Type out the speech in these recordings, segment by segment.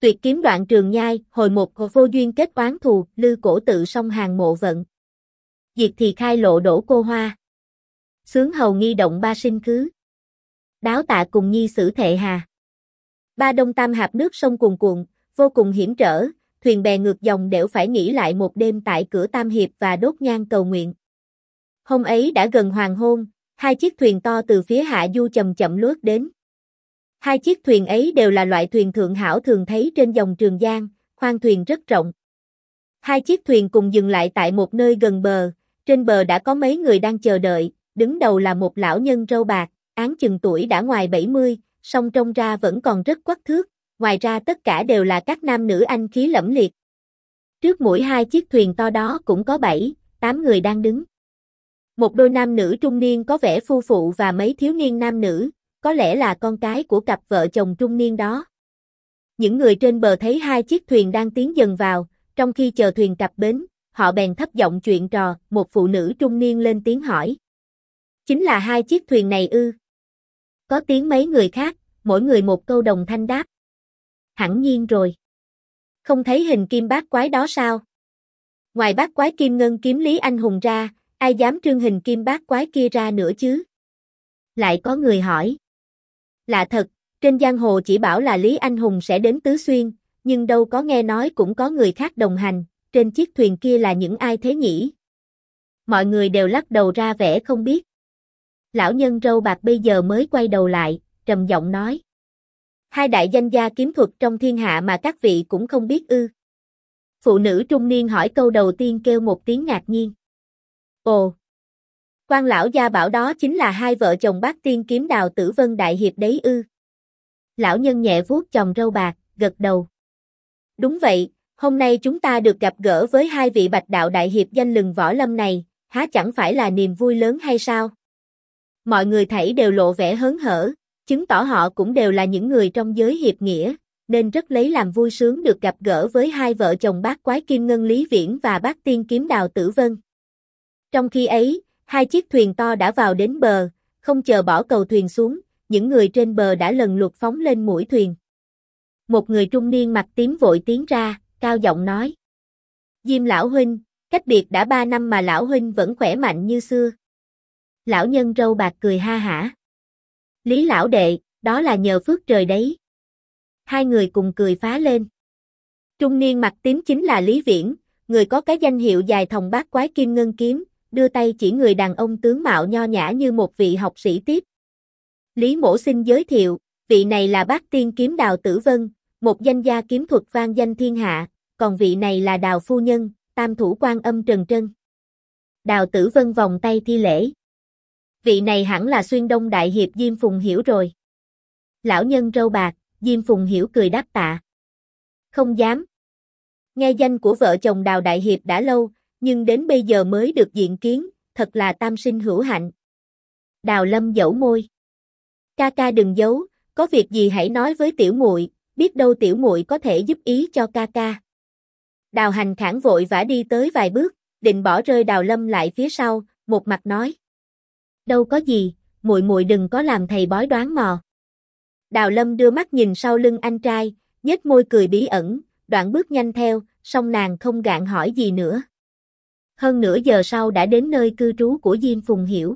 Tuyệt kiếm đoạn trường nhai, hồi một vô duyên kết oán thù, lư cổ tự song hàng mộ vận. Diệt thì khai lộ đổ cô hoa. Xướng hầu nghi động ba sinh khứ. Đáo tạ cùng nhi xử thệ hà. Ba đông tam hạp nước sông cuồn cuộn, vô cùng hiểm trở, thuyền bè ngược dòng đều phải nghỉ lại một đêm tại cửa Tam Hiệp và đốt nhang cầu nguyện. Hôm ấy đã gần hoàng hôn, hai chiếc thuyền to từ phía hạ du chậm chậm lướt đến. Hai chiếc thuyền ấy đều là loại thuyền thượng hảo thường thấy trên dòng Trường Giang, khoang thuyền rất rộng. Hai chiếc thuyền cùng dừng lại tại một nơi gần bờ, trên bờ đã có mấy người đang chờ đợi, đứng đầu là một lão nhân râu bạc, áng chừng tuổi đã ngoài 70, song trông ra vẫn còn rất quắc thước, ngoài ra tất cả đều là các nam nữ anh khí lẫm liệt. Trước mỗi hai chiếc thuyền to đó cũng có 7, 8 người đang đứng. Một đôi nam nữ trung niên có vẻ phu phụ và mấy thiếu niên nam nữ, có lẽ là con cái của cặp vợ chồng trung niên đó. Những người trên bờ thấy hai chiếc thuyền đang tiến dần vào, trong khi chờ thuyền cập bến, họ bèn thấp giọng chuyện trò, một phụ nữ trung niên lên tiếng hỏi. Chính là hai chiếc thuyền này ư? Có tiếng mấy người khác, mỗi người một câu đồng thanh đáp. Hẳn nhiên rồi. Không thấy hình kim bát quái đó sao? Ngoài bát quái kim ngân kiếm Lý Anh Hùng ra, ai dám trưng hình kim bát quái kia ra nữa chứ? Lại có người hỏi. Lạ thật, trên giang hồ chỉ bảo là Lý Anh Hùng sẽ đến Tứ Xuyên, nhưng đâu có nghe nói cũng có người khác đồng hành, trên chiếc thuyền kia là những ai thế nhỉ? Mọi người đều lắc đầu ra vẻ không biết. Lão nhân râu bạc bây giờ mới quay đầu lại, trầm giọng nói. Hai đại danh gia kiếm thuật trong thiên hạ mà các vị cũng không biết ư? Phụ nữ trung niên hỏi câu đầu tiên kêu một tiếng ngạc nhiên. Ồ! Quan lão gia bảo đó chính là hai vợ chồng Bát Tiên Kiếm Đào Tử Vân đại hiệp đấy ư? Lão nhân nhẹ vuốt chòm râu bạc, gật đầu. Đúng vậy, hôm nay chúng ta được gặp gỡ với hai vị bạch đạo đại hiệp danh lừng võ lâm này, há chẳng phải là niềm vui lớn hay sao? Mọi người thảy đều lộ vẻ hớn hở, chứng tỏ họ cũng đều là những người trong giới hiệp nghĩa, nên rất lấy làm vui sướng được gặp gỡ với hai vợ chồng bát quái Kim Ngân Lý Viễn và Bát Tiên Kiếm Đào Tử Vân. Trong khi ấy, hai chiếc thuyền to đã vào đến bờ, không chờ bỏ cầu thuyền xuống, những người trên bờ đã lần lượt phóng lên mũi thuyền. Một người trung niên mặt tím vội tiến ra, cao giọng nói. Diêm lão huynh, cách biệt đã 3 năm mà lão huynh vẫn khỏe mạnh như xưa. Lão nhân râu bạc cười ha hả. Lý lão đệ, đó là nhờ phước trời đấy. Hai người cùng cười phá lên. Trung niên mặt tím chính là Lý Viễn, người có cái danh hiệu dài thòng bát quái kim ngân kiếm, đưa tay chỉ người đàn ông tướng mạo nho nhã như một vị học sĩ tiếp. Lý mỗ xin giới thiệu, vị này là Bát Tiên Kiếm Đào Tử Vân, một danh gia kiếm thuật vang danh thiên hạ, còn vị này là Đào phu nhân, tam thủ Quan Âm Trần Trân. Đào Tử Vân vòng tay thi lễ. Vị này hẳn là Xuyên Đông đại hiệp Diêm Phùng Hiểu rồi. Lão nhân râu bạc, Diêm Phùng Hiểu cười đáp tạ. Không dám. Nghe danh của vợ chồng Đào đại hiệp đã lâu, nhưng đến bây giờ mới được diện kiến, thật là tam sinh hữu hạnh. Đào Lâm dẫu môi. Ca ca đừng giấu, có việc gì hãy nói với tiểu muội, biết đâu tiểu muội có thể giúp ý cho ca ca. Đào Hành Khản vội vã đi tới vài bước, định bỏ rơi Đào Lâm lại phía sau, một mặt nói. Đâu có gì, muội muội đừng có làm thầy bói đoán mò. Đào Lâm đưa mắt nhìn sau lưng anh trai, nhếch môi cười bí ẩn, đoạn bước nhanh theo, song nàng không gạn hỏi gì nữa. Hơn nửa giờ sau đã đến nơi cư trú của Diêm Phùng Hiểu.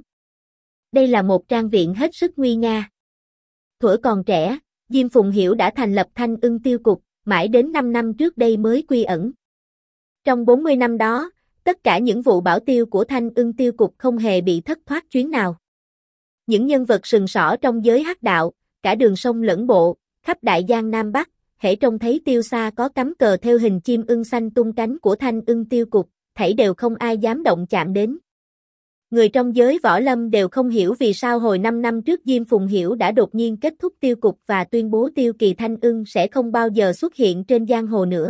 Đây là một trang viện hết sức nguy nga. Thuở còn trẻ, Diêm Phùng Hiểu đã thành lập Thanh Ưng Tiêu Cục, mãi đến 5 năm trước đây mới quy ẩn. Trong 40 năm đó, tất cả những vụ bảo tiêu của Thanh Ưng Tiêu Cục không hề bị thất thoát chuyến nào. Những nhân vật sừng sỏ trong giới hắc đạo, cả đường sông lẫn bộ, khắp Đại Giang Nam Bắc, hễ trông thấy tiêu xa có cắm cờ theo hình chim ưng xanh tung cánh của Thanh Ưng Tiêu Cục, thảy đều không ai dám động chạm đến. Người trong giới võ lâm đều không hiểu vì sao hồi 5 năm trước Diêm Phùng Hiểu đã đột nhiên kết thúc tiêu cục và tuyên bố tiêu kỳ Thanh Ưng sẽ không bao giờ xuất hiện trên giang hồ nữa.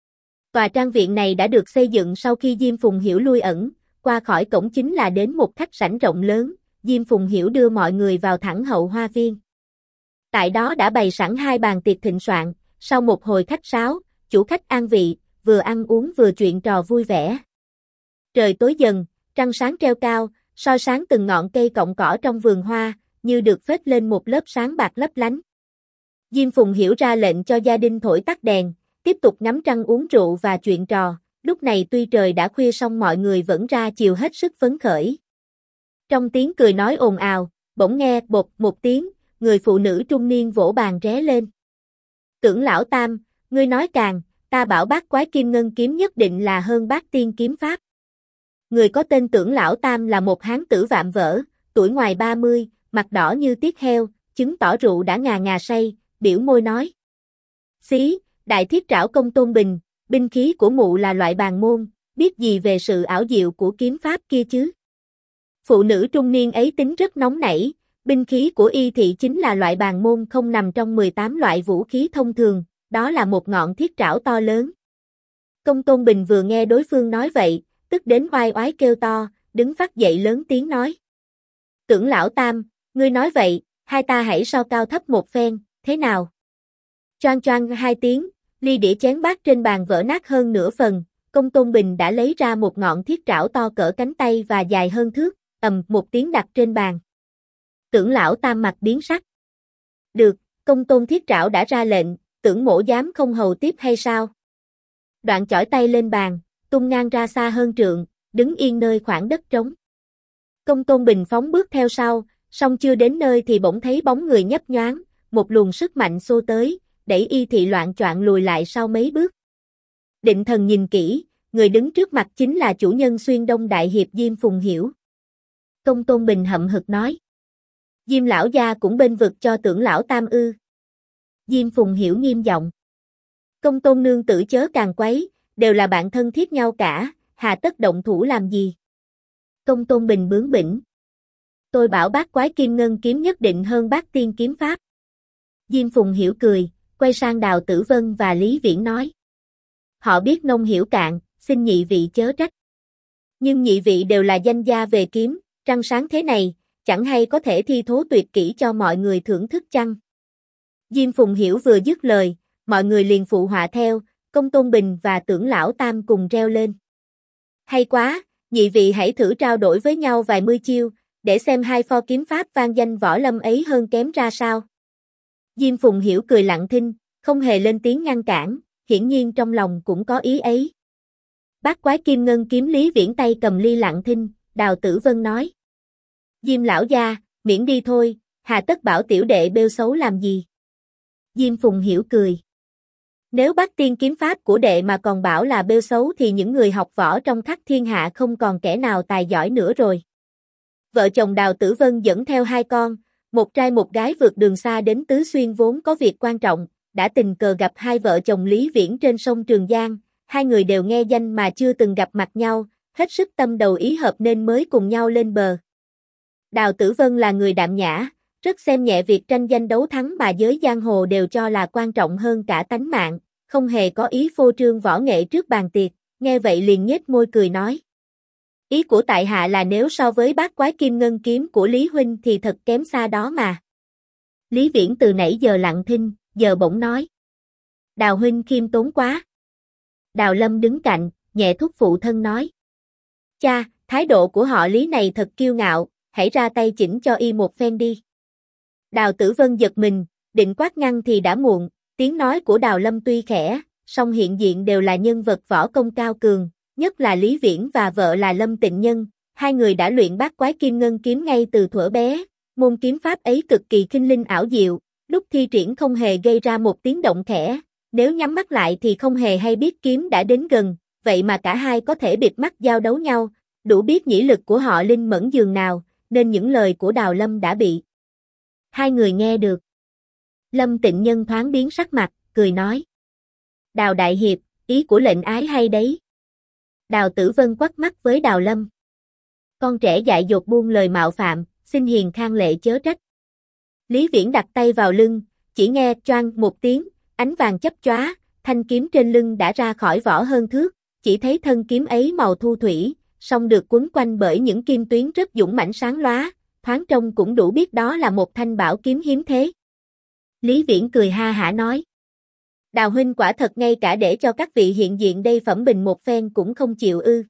Tòa trang viện này đã được xây dựng sau khi Diêm Phùng Hiểu lui ẩn, qua khỏi cổng chính là đến một khách sảnh rộng lớn, Diêm Phùng Hiểu đưa mọi người vào thẳng hậu hoa viên. Tại đó đã bày sẵn 2 bàn tiệc thịnh soạn, sau một hồi khách sáo, chủ khách an vị, vừa ăn uống vừa chuyện trò vui vẻ. Trời tối dần, trăng sáng treo cao, soi sáng từng ngọn cây cọng cỏ trong vườn hoa, như được phết lên một lớp sáng bạc lấp lánh. Diêm Phùng Hiểu ra lệnh cho gia đình thổi tắt đèn, tiếp tục ngắm trăng uống rượu và chuyện trò, lúc này tuy trời đã khuya song mọi người vẫn ra chiều hết sức phấn khởi. Trong tiếng cười nói ồn ào, bỗng nghe bột một tiếng, người phụ nữ trung niên vỗ bàn ré lên. Tưởng lão Tam, ngươi nói càng, ta bảo bát quái kim ngân kiếm nhất định là hơn bát tiên kiếm pháp. Người có tên Tưởng lão Tam là một hán tử vạm vỡ, tuổi ngoài 30, mặt đỏ như tiết heo, chứng tỏ rượu đã ngà ngà say, biểu môi nói. Xí, đại thiết trảo công Tôn Bình, binh khí của mụ là loại bàn môn, biết gì về sự ảo diệu của kiếm pháp kia chứ? Phụ nữ trung niên ấy tính rất nóng nảy, binh khí của y thị chính là loại bàn môn không nằm trong 18 loại vũ khí thông thường, đó là một ngọn thiết trảo to lớn. Công Tôn Bình vừa nghe đối phương nói vậy, tức đến oai oái kêu to, đứng phát dậy lớn tiếng nói. Tưởng lão Tam, ngươi nói vậy, hai ta hãy so cao thấp một phen, thế nào? Choang choang hai tiếng, ly đĩa chén bát trên bàn vỡ nát hơn nửa phần, Công Tôn Bình đã lấy ra một ngọn thiết trảo to cỡ cánh tay và dài hơn thước, ầm một tiếng đặt trên bàn. Tưởng lão Tam mặt biến sắc. Được, Công Tôn thiết trảo đã ra lệnh, Tưởng mỗ dám không hầu tiếp hay sao? Đoạn chỏi tay lên bàn, tung ngang ra xa hơn trượng, đứng yên nơi khoảng đất trống. Công Tôn Bình phóng bước theo sau, song chưa đến nơi thì bỗng thấy bóng người nhấp nhoáng, một luồng sức mạnh xô tới, đẩy y thị loạn choạng lùi lại sau mấy bước. Định thần nhìn kỹ, người đứng trước mặt chính là chủ nhân Xuyên Đông Đại Hiệp Diêm Phùng Hiểu. Công Tôn Bình hậm hực nói. Diêm lão gia cũng bên vực cho Tưởng lão Tam ư? Diêm Phùng Hiểu nghiêm giọng. Công Tôn nương tử chớ càng quấy, đều là bạn thân thiết nhau cả, hà tất động thủ làm gì? Công Tôn Bình bướng bỉnh. Tôi bảo bát quái kim ngân kiếm nhất định hơn bát tiên kiếm pháp. Diêm Phùng Hiểu cười, quay sang Đào Tử Vân và Lý Viễn nói. Họ biết nông hiểu cạn, xin nhị vị chớ trách. Nhưng nhị vị đều là danh gia về kiếm, trăng sáng thế này, chẳng hay có thể thi thố tuyệt kỹ cho mọi người thưởng thức chăng? Diêm Phùng Hiểu vừa dứt lời, mọi người liền phụ họa theo, Công Tôn Bình và Tưởng lão Tam cùng reo lên. Hay quá, nhị vị hãy thử trao đổi với nhau vài mươi chiêu, để xem hai pho kiếm pháp vang danh võ lâm ấy hơn kém ra sao. Diêm Phùng Hiểu cười lặng thinh, không hề lên tiếng ngăn cản, hiển nhiên trong lòng cũng có ý ấy. Bát quái kim ngân kiếm Lý Viễn tay cầm ly lặng thinh, Đào Tử Vân nói. Diêm lão gia, miễn đi thôi, hà tất bảo tiểu đệ bêu xấu làm gì? Diêm Phùng Hiểu cười. Nếu bát tiên kiếm pháp của đệ mà còn bảo là bêu xấu thì những người học võ trong khắp thiên hạ không còn kẻ nào tài giỏi nữa rồi. Vợ chồng Đào Tử Vân dẫn theo hai con, một trai một gái vượt đường xa đến Tứ Xuyên vốn có việc quan trọng, đã tình cờ gặp hai vợ chồng Lý Viễn trên sông Trường Giang, hai người đều nghe danh mà chưa từng gặp mặt nhau, hết sức tâm đầu ý hợp nên mới cùng nhau lên bờ. Đào Tử Vân là người đạm nhã, rất xem nhẹ việc tranh danh đấu thắng mà giới giang hồ đều cho là quan trọng hơn cả tánh mạng, không hề có ý phô trương võ nghệ trước bàn tiệc, nghe vậy liền nhếch môi cười nói. Ý của tại hạ là nếu so với bát quái kim ngân kiếm của Lý Huynh thì thật kém xa đó mà. Lý Viễn từ nãy giờ lặng thinh, giờ bỗng nói. Đào Huynh khiêm tốn quá. Đào Lâm đứng cạnh, nhẹ thúc phụ thân nói. Cha, thái độ của họ Lý này thật kiêu ngạo, hãy ra tay chỉnh cho y một phen đi. Đào Tử Vân giật mình, định quát ngăn thì đã muộn, tiếng nói của Đào Lâm tuy khẽ, song hiện diện đều là nhân vật võ công cao cường, nhất là Lý Viễn và vợ là Lâm Tịnh Nhân, hai người đã luyện bát quái kim ngân kiếm ngay từ thuở bé, môn kiếm pháp ấy cực kỳ kinh linh ảo diệu, lúc thi triển không hề gây ra một tiếng động khẽ, nếu nhắm mắt lại thì không hề hay biết kiếm đã đến gần, vậy mà cả hai có thể bịt mắt giao đấu nhau, đủ biết nhĩ lực của họ linh mẫn dường nào, nên những lời của Đào Lâm đã bị hai người nghe được. Lâm Tịnh Nhân thoáng biến sắc mặt, cười nói. Đào Đại Hiệp, ý của lệnh ái hay đấy. Đào Tử Vân quắc mắt với Đào Lâm. Con trẻ dại dột buông lời mạo phạm, xin hiền khang lệ chớ trách. Lý Viễn đặt tay vào lưng, chỉ nghe choang một tiếng, ánh vàng chấp chóa, thanh kiếm trên lưng đã ra khỏi vỏ hơn thước, chỉ thấy thân kiếm ấy màu thu thủy, song được quấn quanh bởi những kim tuyến rất dũng mãnh sáng lóa, thoáng trông cũng đủ biết đó là một thanh bảo kiếm hiếm thế. Lý Viễn cười ha hả nói. Đào Huynh quả thật ngay cả để cho các vị hiện diện đây phẩm bình một phen cũng không chịu ư.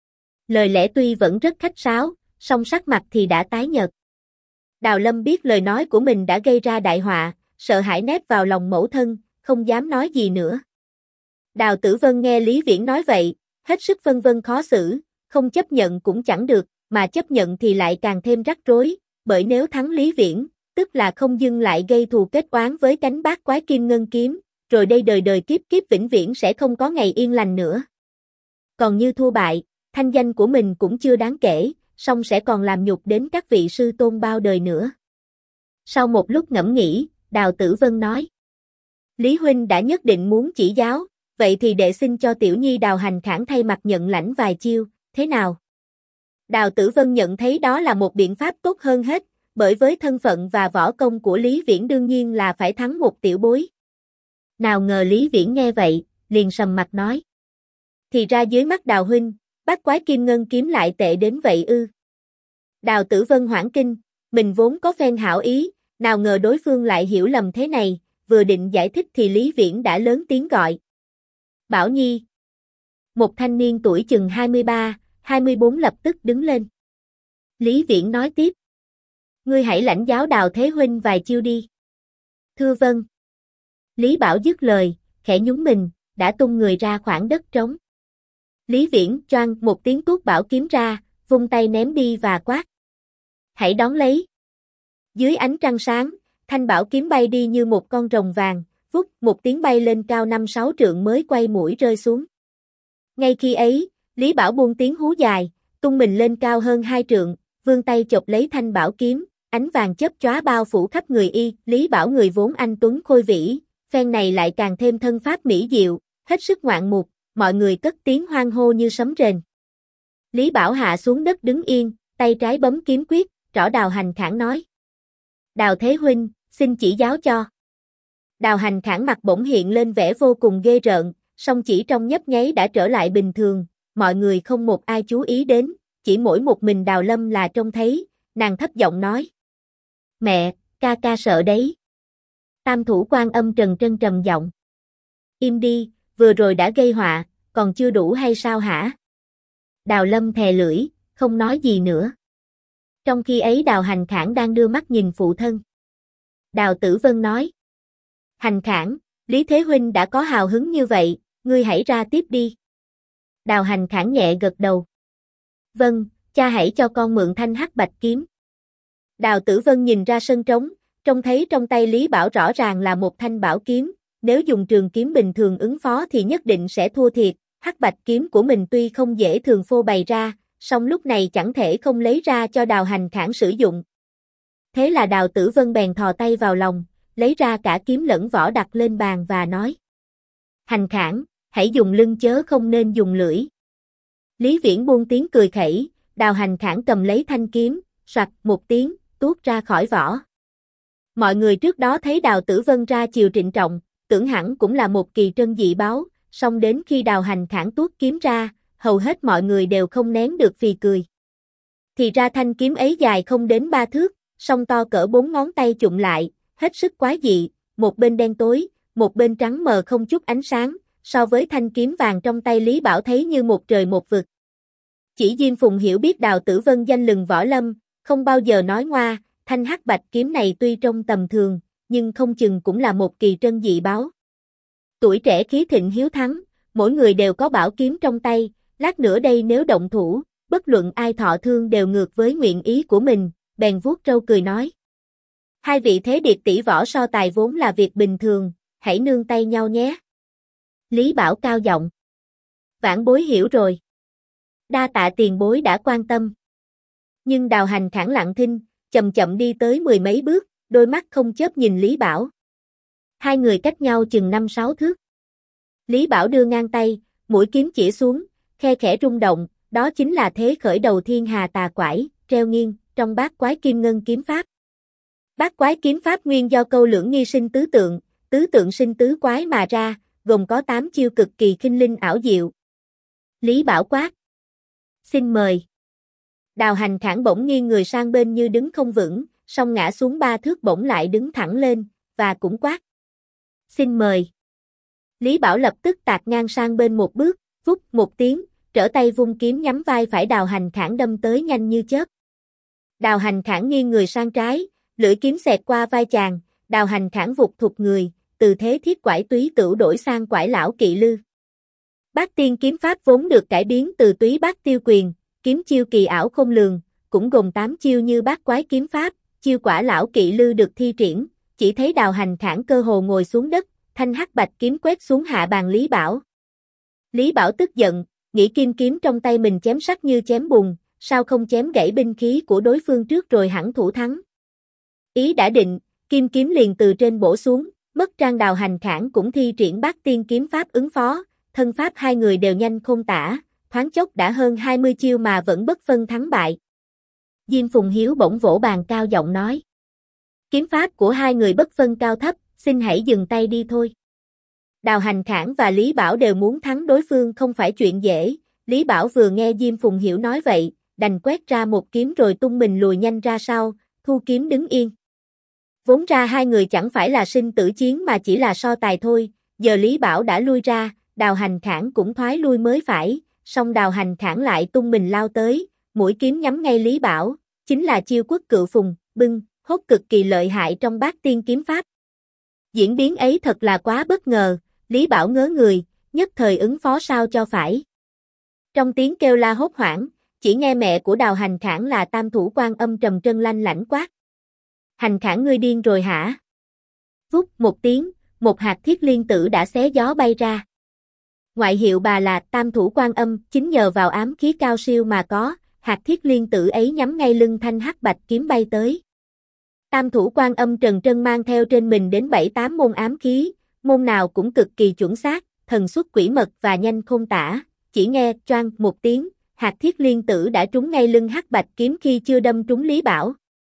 Lời lẽ tuy vẫn rất khách sáo, song sắc mặt thì đã tái nhợt. Đào Lâm biết lời nói của mình đã gây ra đại họa, sợ hãi nép vào lòng mẫu thân, không dám nói gì nữa. Đào Tử Vân nghe Lý Viễn nói vậy, hết sức phân vân khó xử, không chấp nhận cũng chẳng được, mà chấp nhận thì lại càng thêm rắc rối, bởi nếu thắng Lý Viễn, tức là không dưng lại gây thù kết oán với cánh bát quái kim ngân kiếm, rồi đây đời đời kiếp kiếp vĩnh viễn sẽ không có ngày yên lành nữa. Còn như thua bại, thanh danh của mình cũng chưa đáng kể, song sẽ còn làm nhục đến các vị sư tôn bao đời nữa. Sau một lúc ngẫm nghĩ, Đào Tử Vân nói: Lý huynh đã nhất định muốn chỉ giáo, vậy thì đệ xin cho tiểu nhi Đào Hành Khảng thay mặt nhận lãnh vài chiêu, thế nào? Đào Tử Vân nhận thấy đó là một biện pháp tốt hơn hết, bởi với thân phận và võ công của Lý Viễn đương nhiên là phải thắng một tiểu bối. Nào ngờ Lý Viễn nghe vậy, liền sầm mặt nói: Thì ra dưới mắt Đào huynh, bát quái kim ngân kiếm lại tệ đến vậy ư? Đào Tử Vân hoảng kinh, mình vốn có phen hảo ý, nào ngờ đối phương lại hiểu lầm thế này, vừa định giải thích thì Lý Viễn đã lớn tiếng gọi: Bảo Nhi. Một thanh niên tuổi chừng 23, 24 lập tức đứng lên. Lý Viễn nói tiếp: Ngươi hãy lãnh giáo Đào Thế huynh vài chiêu đi. Thưa vâng. Lý Bảo dứt lời, khẽ nhún mình, đã tung người ra khoảng đất trống. Lý Viễn choang một tiếng tuốt bảo kiếm ra, vung tay ném đi và quát: Hãy đón lấy. Dưới ánh trăng sáng, thanh bảo kiếm bay đi như một con rồng vàng, vút một tiếng bay lên cao 5-6 trượng mới quay mũi rơi xuống. Ngay khi ấy, Lý Bảo buông tiếng hú dài, tung mình lên cao hơn 2 trượng, vươn tay chộp lấy thanh bảo kiếm, ánh vàng chớp chóa bao phủ khắp người y. Lý Bảo người vốn anh tuấn khôi vĩ, phen này lại càng thêm thân pháp mỹ diệu, hết sức ngoạn mục, mọi người cất tiếng hoan hô như sấm rền. Lý Bảo hạ xuống đất đứng yên, tay trái bấm kiếm quyết, trỏ Đào Hành Khảng nói: Đào Thế huynh, xin chỉ giáo cho. Đào Hành Khảng mặt bỗng hiện lên vẻ vô cùng ghê rợn, song chỉ trong nhấp nháy đã trở lại bình thường, mọi người không một ai chú ý đến, chỉ mỗi một mình Đào Lâm là trông thấy, nàng thấp giọng nói: Mẹ, ca ca sợ đấy. Tam thủ Quan Âm trần trầm giọng: Im đi, vừa rồi đã gây họa, còn chưa đủ hay sao hả? Đào Lâm thè lưỡi, không nói gì nữa. Trong khi ấy Đào Hành Khảng đang đưa mắt nhìn phụ thân. Đào Tử Vân nói: Hành Khảng, Lý Thế huynh đã có hào hứng như vậy, ngươi hãy ra tiếp đi. Đào Hành Khảng nhẹ gật đầu. Vâng, cha hãy cho con mượn thanh hắc bạch kiếm. Đào Tử Vân nhìn ra sân trống, trông thấy trong tay Lý Bảo rõ ràng là một thanh bảo kiếm, nếu dùng trường kiếm bình thường ứng phó thì nhất định sẽ thua thiệt, hắc bạch kiếm của mình tuy không dễ thường phô bày ra, song lúc này chẳng thể không lấy ra cho Đào Hành Khảng sử dụng. Thế là Đào Tử Vân bèn thò tay vào lòng, lấy ra cả kiếm lẫn vỏ đặt lên bàn và nói: Hành Khảng, hãy dùng lưng chớ không nên dùng lưỡi. Lý Viễn buông tiếng cười khẩy, Đào Hành Khảng cầm lấy thanh kiếm, soạt một tiếng, tuốt ra khỏi vỏ. Mọi người trước đó thấy Đào Tử Vân ra chiều trịnh trọng, tưởng hẳn cũng là một kỳ trân dị báo, song đến khi Đào Hành Khảng tuốt kiếm ra, hầu hết mọi người đều không nén được phì cười. Thì ra thanh kiếm ấy dài không đến 3 thước, song to cỡ 4 ngón tay chụm lại, hết sức quái dị, một bên đen tối, một bên trắng mờ không chút ánh sáng, so với thanh kiếm vàng trong tay Lý Bảo thấy như một trời một vực. Chỉ Diêm Phùng hiểu biết Đào Tử Vân danh lừng võ lâm, không bao giờ nói ngoa, thanh hắc bạch kiếm này tuy trông tầm thường, nhưng không chừng cũng là một kỳ trân dị báo. Tuổi trẻ khí thịnh hiếu thắng, mỗi người đều có bảo kiếm trong tay, lát nữa đây nếu động thủ, bất luận ai thọ thương đều ngược với nguyện ý của mình, bèn vuốt râu cười nói: Hai vị thế điệt tỷ võ so tài vốn là việc bình thường, hãy nương tay nhau nhé. Lý Bảo cao giọng: Vãn bối hiểu rồi. Đa tạ tiền bối đã quan tâm. Nhưng Đào Hành Khảng lặng thinh, chậm chậm đi tới 10 mấy bước, đôi mắt không chớp nhìn Lý Bảo. Hai người cách nhau chừng 5-6 thước. Lý Bảo đưa ngang tay, mũi kiếm chỉ xuống, khe khẽ rung động, đó chính là thế khởi đầu thiên hà tà quải, treo nghiêng, trong bát quái kim ngân kiếm pháp. Bát quái kiếm pháp nguyên do câu lưỡng nghi sinh tứ tượng sinh tứ quái mà ra, gồm có 8 chiêu cực kỳ khinh linh ảo diệu. Lý Bảo quát: Xin mời. Đào Hành Khảng bỗng nghiêng người sang bên như đứng không vững, song ngã xuống 3 thước bỗng lại đứng thẳng lên, và cũng quát: Xin mời. Lý Bảo lập tức tạt ngang sang bên một bước, vút một tiếng, trở tay vung kiếm nhắm vai phải Đào Hành Khảng đâm tới nhanh như chớp. Đào Hành Khảng nghiêng người sang trái, lưỡi kiếm xẹt qua vai chàng, Đào Hành Khảng vụt thụt người, từ thế thiết quải túy tửu đổi sang quải lão kỵ lư. Bát tiên kiếm pháp vốn được cải biến từ túy bát tiêu quyền, kiếm chiêu kỳ ảo không lường, cũng gồm 8 chiêu như bát quái kiếm pháp, chiêu quả lão kỵ lư được thi triển, chỉ thấy Đào Hành Khảng cơ hồ ngồi xuống đất, thanh hắc bạch kiếm quét xuống hạ bàn Lý Bảo. Lý Bảo tức giận, nghĩ kim kiếm trong tay mình chém sắc như chém bùn, sao không chém gãy binh khí của đối phương trước rồi hẳn thủ thắng. Ý đã định, kim kiếm liền từ trên bổ xuống, mất trang. Đào Hành Khảng cũng thi triển bát tiên kiếm pháp ứng phó, thân pháp hai người đều nhanh khôn tả, thoáng chốc đã hơn 20 chiêu mà vẫn bất phân thắng bại. Diêm Phùng Hiếu bỗng vỗ bàn cao giọng nói: kiếm pháp của hai người bất phân cao thấp, xin hãy dừng tay đi thôi. Đào Hành Khảng và Lý Bảo đều muốn thắng đối phương không phải chuyện dễ. Lý Bảo vừa nghe Diêm Phùng Hiếu nói vậy, đành quét ra một kiếm rồi tung mình lùi nhanh ra sau, thu kiếm đứng yên. Vốn ra hai người chẳng phải là sinh tử chiến mà chỉ là so tài thôi, giờ Lý Bảo đã lui ra, Đào Hành Khảng cũng thoái lui mới phải, song Đào Hành Khảng lại tung mình lao tới, mũi kiếm nhắm ngay Lý Bảo, chính là chiêu Quốc Cựu Phùng, bưng, hốt cực kỳ lợi hại trong bát tiên kiếm pháp. Diễn biến ấy thật là quá bất ngờ, Lý Bảo ngớ người, nhất thời ứng phó sao cho phải. Trong tiếng kêu la hốt hoảng, chỉ nghe mẹ của Đào Hành Khảng là Tam Thủ Quan Âm trầm trân lanh lảnh quát: Hành Khảng ngươi điên rồi hả? Vút một tiếng, một hạt thiết liên tử đã xé gió bay ra. Ngoại hiệu bà là Tam Thủ Quan Âm, chính nhờ vào ám khí cao siêu mà có, hạt thiết liên tử ấy nhắm ngay lưng thanh hắc bạch kiếm bay tới. Tam Thủ Quan Âm trần trân mang theo trên mình đến 7-8 môn ám khí, môn nào cũng cực kỳ chuẩn xác, thần xuất quỷ mật và nhanh khôn tả, chỉ nghe choang một tiếng, hạt thiết liên tử đã trúng ngay lưng hắc bạch kiếm khi chưa đâm trúng Lý Bảo.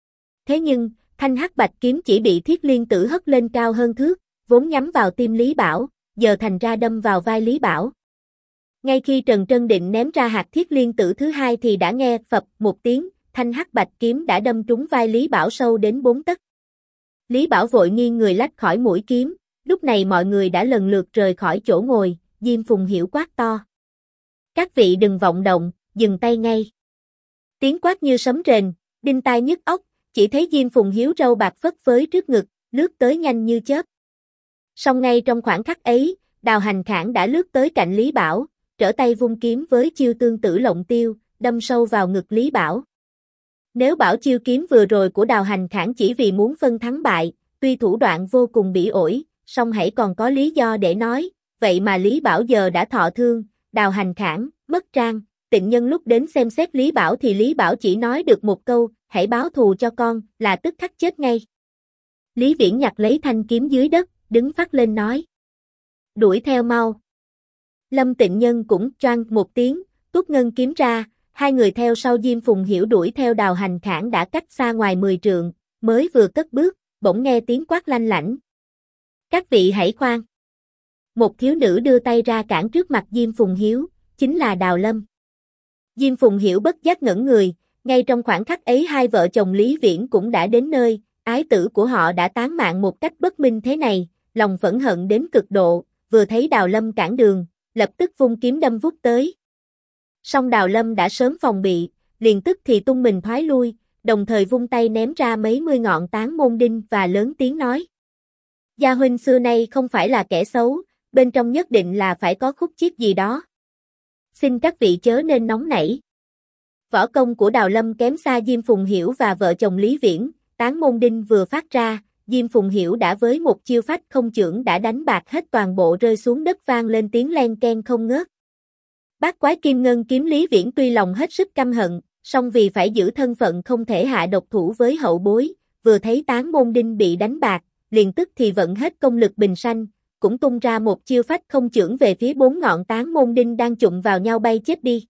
Thế nhưng, thanh hắc bạch kiếm chỉ bị thiết liên tử hất lên cao hơn thước, vốn nhắm vào tim Lý Bảo, giờ thành ra đâm vào vai Lý Bảo. Ngay khi Trần Trân định ném ra hạt thiết liên tử thứ hai thì đã nghe phập một tiếng, thanh hắc bạch kiếm đã đâm trúng vai Lý Bảo sâu đến 4 tấc. Lý Bảo vội nghiêng người lách khỏi mũi kiếm, lúc này mọi người đã lần lượt rời khỏi chỗ ngồi, Diêm Phùng Hiếu quát to: các vị đừng vọng động, dừng tay ngay. Tiếng quát như sấm rền, đinh tai nhức óc, chỉ thấy Diêm Phùng Hiếu râu bạc phất phới trước ngực, lướt tới nhanh như chớp. Song ngay trong khoảnh khắc ấy, Đào Hành Khảng đã lướt tới cạnh Lý Bảo, trở tay vung kiếm với chiêu tương tử lộng tiêu, đâm sâu vào ngực Lý Bảo. Nếu bảo chiêu kiếm vừa rồi của Đào Hành Khảng chỉ vì muốn phân thắng bại, tuy thủ đoạn vô cùng bỉ ổi, song hãy còn có lý do để nói, vậy mà Lý Bảo giờ đã thọ thương, Đào Hành Khảng, mất trang. Tịnh Nhân lúc đến xem xét Lý Bảo thì Lý Bảo chỉ nói được một câu, hãy báo thù cho con, là tức khắc chết ngay. Lý Viễn nhặt lấy thanh kiếm dưới đất, đứng phắt lên nói: đuổi theo mau. Lâm Tịnh Nhân cũng choang một tiếng, tuốt ngân kiếm ra, hai người theo sau Diêm Phùng Hiếu đuổi theo. Đào Hành Khảng đã cách xa ngoài 10 trượng, mới vừa cất bước, bỗng nghe tiếng quát lanh lảnh: các vị hãy khoan. Một thiếu nữ đưa tay ra cản trước mặt Diêm Phùng Hiếu, chính là Đào Lâm. Diêm Phùng Hiếu bất giác ngẩn người, ngay trong khoảnh khắc ấy hai vợ chồng Lý Viễn cũng đã đến nơi, ái tử của họ đã tán mạng một cách bất minh thế này, lòng phẫn hận đến cực độ, vừa thấy Đào Lâm cản đường, lập tức vung kiếm đâm vút tới. Song Đào Lâm đã sớm phòng bị, liền tức thì tung mình thoái lui, đồng thời vung tay ném ra mấy mươi ngọn tán môn đinh và lớn tiếng nói: gia huynh xưa nay không phải là kẻ xấu, bên trong nhất định là phải có khúc chiết gì đó. Xin các vị chớ nên nóng nảy. Võ công của Đào Lâm kém xa Diêm Phùng Hiếu và vợ chồng Lý Viễn, tán môn đinh vừa phát ra, Diêm Phùng Hiếu đã với một chiêu phách không chưởng đã đánh bạc hết toàn bộ, rơi xuống đất vang lên tiếng len ken không ngớt. Bát quái kim ngân kiếm Lý Viễn tuy lòng hết sức căm hận, song vì phải giữ thân phận không thể hạ độc thủ với hậu bối, vừa thấy tán môn đinh bị đánh bạc, liền tức thì vận hết công lực bình sanh, cũng tung ra một chiêu phách không chưởng về phía 4 ngọn tán môn đinh đang chụm vào nhau bay chết đi.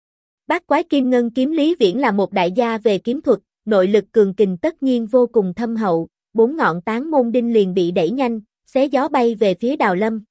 Bát quái kim ngân kiếm Lý Viễn là một đại gia về kiếm thuật, nội lực cường kình tất nhiên vô cùng thâm hậu, 4 ngọn tán môn đinh liền bị đẩy nhanh, xé gió bay về phía Đào Lâm.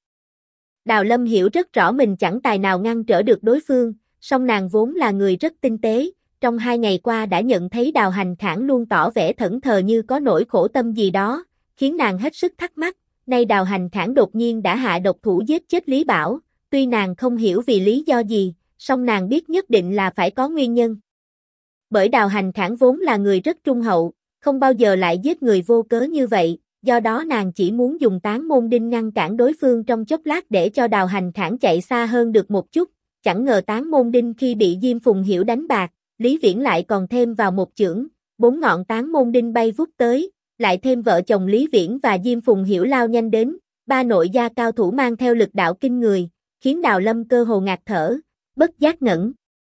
Đào Lâm hiểu rất rõ mình chẳng tài nào ngăn trở được đối phương, song nàng vốn là người rất tinh tế, trong 2 ngày qua đã nhận thấy Đào Hành Khảng luôn tỏ vẻ thẫn thờ như có nỗi khổ tâm gì đó, khiến nàng hết sức thắc mắc. Nay Đào Hành Khảng đột nhiên đã hạ độc thủ giết chết Lý Bảo, tuy nàng không hiểu vì lý do gì, song nàng biết nhất định là phải có nguyên nhân. Bởi Đào Hành Khảng vốn là người rất trung hậu, không bao giờ lại giết người vô cớ như vậy, do đó nàng chỉ muốn dùng tán môn đinh ngăn cản đối phương trong chốc lát để cho Đào Hành Khảng chạy xa hơn được một chút, chẳng ngờ tán môn đinh khi bị Diêm Phùng Hiểu đánh bạc, Lý Viễn lại còn thêm vào một chưởng, 4 ngọn tán môn đinh bay vút tới, lại thêm vợ chồng Lý Viễn và Diêm Phùng Hiểu lao nhanh đến, ba nội gia cao thủ mang theo lực đạo kinh người, khiến Đào Lâm cơ hồ ngạt thở, bất giác ngẩn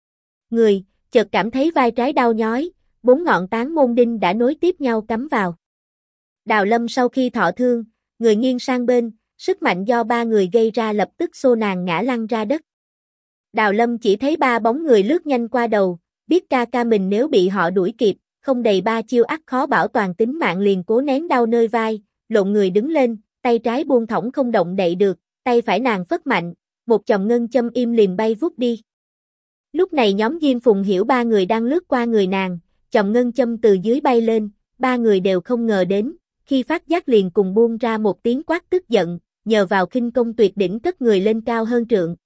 người, chợt cảm thấy vai trái đau nhói, 4 ngọn tán môn đinh đã nối tiếp nhau cắm vào. Đào Lâm sau khi thọ thương, người nghiêng sang bên, sức mạnh do ba người gây ra lập tức xô nàng ngã lăn ra đất. Đào Lâm chỉ thấy ba bóng người lướt nhanh qua đầu, biết ca ca mình nếu bị họ đuổi kịp, không đầy 3 chiêu ắt khó bảo toàn tính mạng, liền cố nén đau nơi vai, lộn người đứng lên, tay trái buông thõng không động đậy được, tay phải nàng phất mạnh, một chòm ngân châm im lìm bay vút đi. Lúc này nhóm Diêm Phùng Hiểu ba người đang lướt qua người nàng, chòm ngân châm từ dưới bay lên, ba người đều không ngờ đến, khi phát giác liền cùng buông ra một tiếng quát tức giận, nhờ vào khinh công tuyệt đỉnh cất người lên cao hơn trượng.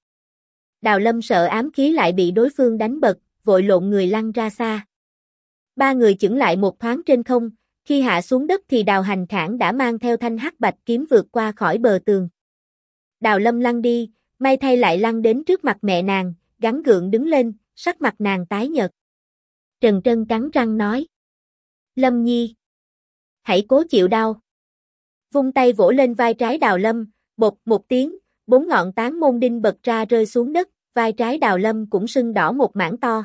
Đào Lâm sợ ám khí lại bị đối phương đánh bật, vội lộn người lăn ra xa. Ba người chững lại một thoáng trên không, khi hạ xuống đất thì Đào Hành Khảng đã mang theo thanh hắc bạch kiếm vượt qua khỏi bờ tường. Đào Lâm lăn đi, may thay lại lăn đến trước mặt mẹ nàng, gắng gượng đứng lên, sắc mặt nàng tái nhợt. Trần Trân cắn răng nói: Lâm Nhi, hãy cố chịu đau. Vung tay vỗ lên vai trái Đào Lâm, bột một tiếng, 4 ngọn tán môn đinh bật ra rơi xuống đất, vai trái Đào Lâm cũng sưng đỏ một mảng to.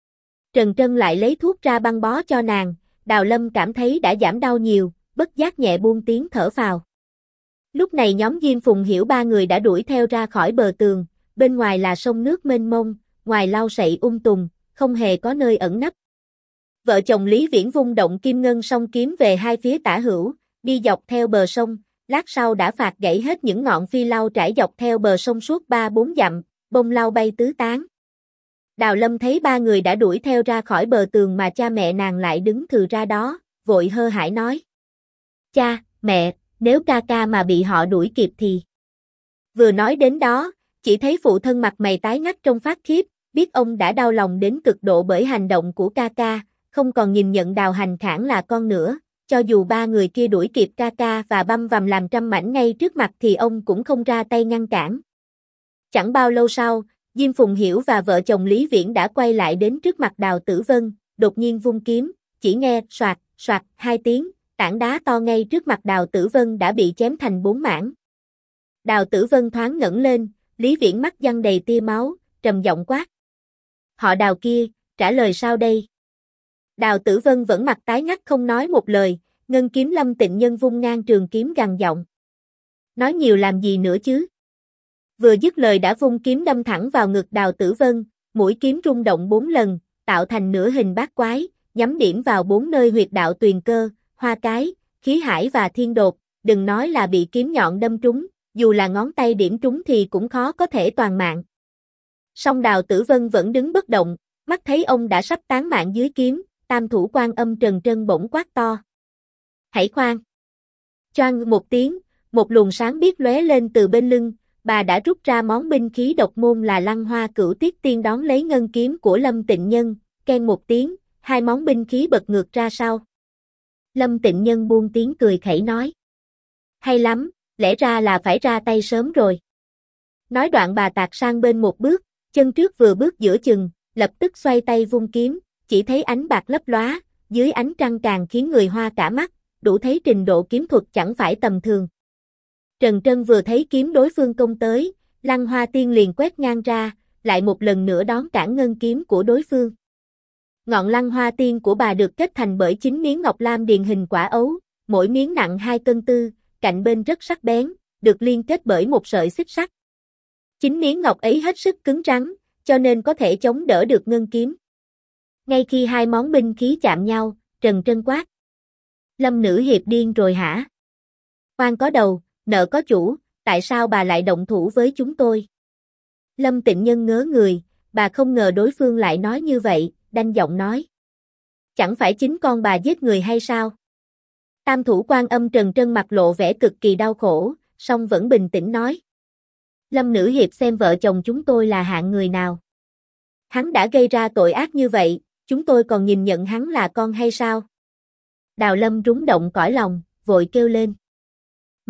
Trần Trân lại lấy thuốc ra băng bó cho nàng, Đào Lâm cảm thấy đã giảm đau nhiều, bất giác nhẹ buông tiếng thở phào. Lúc này nhóm Diêm Phùng Hiểu ba người đã đuổi theo ra khỏi bờ tường, bên ngoài là sông nước mênh mông, ngoài lau sậy tùng, không hề có nơi ẩn nấp. Vợ chồng Lý Viễn vung động kim ngân song kiếm về hai phía tả hữu, đi dọc theo bờ sông, lát sau đã phạt gãy hết những ngọn phi lau trải dọc theo bờ sông suốt 3-4 dặm, bông lau bay tứ tán. Đào Lâm thấy ba người đã đuổi theo ra khỏi bờ tường mà cha mẹ nàng lại đứng thừ ra đó, vội hơ hãi nói: Cha, mẹ, nếu ca ca mà bị họ đuổi kịp thì... Vừa nói đến đó, chỉ thấy phụ thân mặt mày tái ngắt trong phát khiếp, biết ông đã đau lòng đến cực độ bởi hành động của ca ca, không còn nhìn nhận Đào Hành Khảng là con nữa, cho dù ba người kia đuổi kịp ca ca và băm vằm làm trăm mảnh ngay trước mặt thì ông cũng không ra tay ngăn cản. Chẳng bao lâu sau, Diêm Phùng Hiểu và vợ chồng Lý Viễn đã quay lại đến trước mặt Đào Tử Vân, đột nhiên vung kiếm, chỉ nghe soạt, soạt 2 tiếng, tảng đá to ngay trước mặt Đào Tử Vân đã bị chém thành 4 mảng. Đào Tử Vân thoáng ngẩng lên, Lý Viễn mắt giăng đầy tia máu, trầm giọng quát: Họ Đào kia, trả lời sao đây? Đào Tử Vân vẫn mặt tái ngắt không nói một lời, ngân kiếm Lâm Tịnh Nhân vung ngang trường kiếm gằn giọng: Nói nhiều làm gì nữa chứ? Vừa dứt lời đã vung kiếm đâm thẳng vào ngực Đào Tử Vân, mũi kiếm rung động 4 lần, tạo thành nửa hình bát quái, nhắm điểm vào 4 nơi huyệt đạo tuyền cơ, hoa cái, khí hải và thiên đột, đừng nói là bị kiếm nhọn đâm trúng, dù là ngón tay điểm trúng thì cũng khó có thể toàn mạng. Song Đào Tử Vân vẫn đứng bất động, mắt thấy ông đã sắp tán mạng dưới kiếm, Tam Thủ Quan Âm Trần Trân bỗng quát to: Hãy khoan! Choang một tiếng, một luồng sáng biếc lóe lên từ bên lưng, bà đã rút ra món binh khí độc môn là Lăng Hoa Cửu Tiết Tiên đón lấy ngân kiếm của Lâm Tịnh Nhân, keng một tiếng, 2 món binh khí bật ngược ra sau. Lâm Tịnh Nhân buông tiếng cười khẩy nói: Hay lắm, lẽ ra là phải ra tay sớm rồi. Nói đoạn bà tạt sang bên một bước, chân trước vừa bước giữa chừng, lập tức xoay tay vung kiếm, chỉ thấy ánh bạc lấp lóa, dưới ánh trăng càng khiến người hoa cả mắt, đủ thấy trình độ kiếm thuật chẳng phải tầm thường. Trần Trân vừa thấy kiếm đối phương công tới, Lăng Hoa Tiên liền quét ngang ra, lại một lần nữa đón cản ngân kiếm của đối phương. Ngọn Lăng Hoa Tiên của bà được kết thành bởi 9 miếng ngọc lam điền hình quả ấu, mỗi miếng nặng 2 cân tư, cạnh bên rất sắc bén, được liên kết bởi một sợi xích sắt. 9 miếng ngọc ấy hết sức cứng rắn, cho nên có thể chống đỡ được ngân kiếm. Ngay khi 2 món binh khí chạm nhau, Trần Trân quát: Lâm nữ hiệp điên rồi hả? Oan có đầu, nợ có chủ, tại sao bà lại động thủ với chúng tôi? Lâm Tịnh Nhân ngớ người, bà không ngờ đối phương lại nói như vậy, đanh giọng nói: Chẳng phải chính con bà giết người hay sao? Tam Thủ Quan Âm Trần Trân mặt lộ vẻ cực kỳ đau khổ, song vẫn bình tĩnh nói: Lâm nữ hiệp xem vợ chồng chúng tôi là hạng người nào? Hắn đã gây ra tội ác như vậy, chúng tôi còn nhìn nhận hắn là con hay sao? Đào Lâm rúng động cõi lòng, vội kêu lên: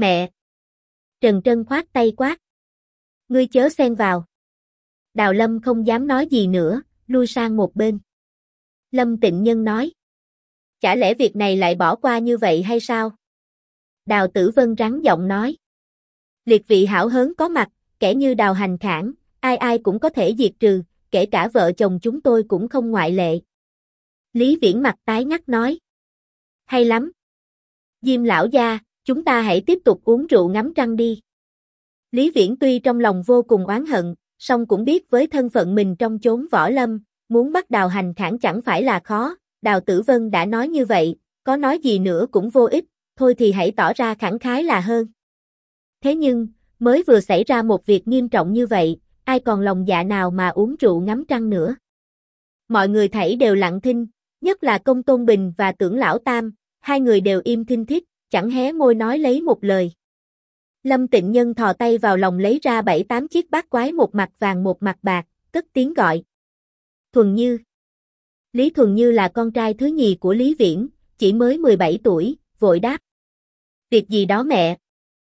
Mẹ! Trần Trân khoát tay quát. Ngươi chớ xen vào. Đào Lâm không dám nói gì nữa, lui sang một bên. Lâm Tịnh Nhân nói. Chả lẽ việc này lại bỏ qua như vậy hay sao? Đào Tử Vân rắn giọng nói. Liệt vị hảo hớn có mặt, kẻ như Đào Hành Khảng, ai ai cũng có thể diệt trừ, kể cả vợ chồng chúng tôi cũng không ngoại lệ. Lý Viễn mặt tái ngắt nói. Hay lắm. Diêm lão gia, chúng ta hãy tiếp tục uống rượu ngắm trăng đi. Lý Viễn tuy trong lòng vô cùng oán hận, song cũng biết với thân phận mình trong chốn võ lâm, muốn bắt Đào Hành Khảng chẳng phải là khó, Đào Tử Vân đã nói như vậy, có nói gì nữa cũng vô ích, thôi thì hãy tỏ ra khẳng khái là hơn. Thế nhưng, mới vừa xảy ra một việc nghiêm trọng như vậy, ai còn lòng dạ nào mà uống rượu ngắm trăng nữa. Mọi người thảy đều lặng thinh, nhất là Công Tôn Bình và Tưởng Lão Tam, hai người đều im thinh thít, chẳng hé môi nói lấy một lời. Lâm Tịnh Nhân thò tay vào lòng lấy ra 7-8 chiếc bát quái, một mặt vàng một mặt bạc, cất tiếng gọi. Thuần Như. Lý Thuần Như là con trai thứ nhì của Lý Viễn, chỉ mới 17 tuổi, vội đáp. Việc gì đó mẹ?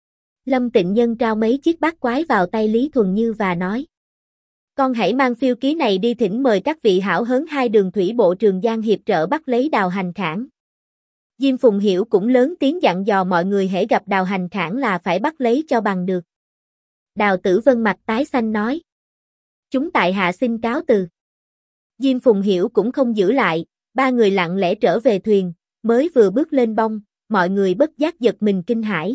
Lâm Tịnh Nhân trao mấy chiếc bát quái vào tay Lý Thuần Như và nói. Con hãy mang phiêu ký này đi thỉnh mời các vị hảo hớn hai đường thủy bộ Trường Giang hiệp trợ bắt lấy Đào Hành Khảng. Diêm Phùng Hiểu cũng lớn tiếng dặn dò mọi người hễ gặp Đào Hành Khảng là phải bắt lấy cho bằng được. Đào Tử Vân mặt tái xanh nói. Chúng tại hạ xin cáo từ. Diêm Phùng Hiểu cũng không giữ lại, ba người lặng lẽ trở về thuyền, mới vừa bước lên bông, mọi người bất giác giật mình kinh hãi.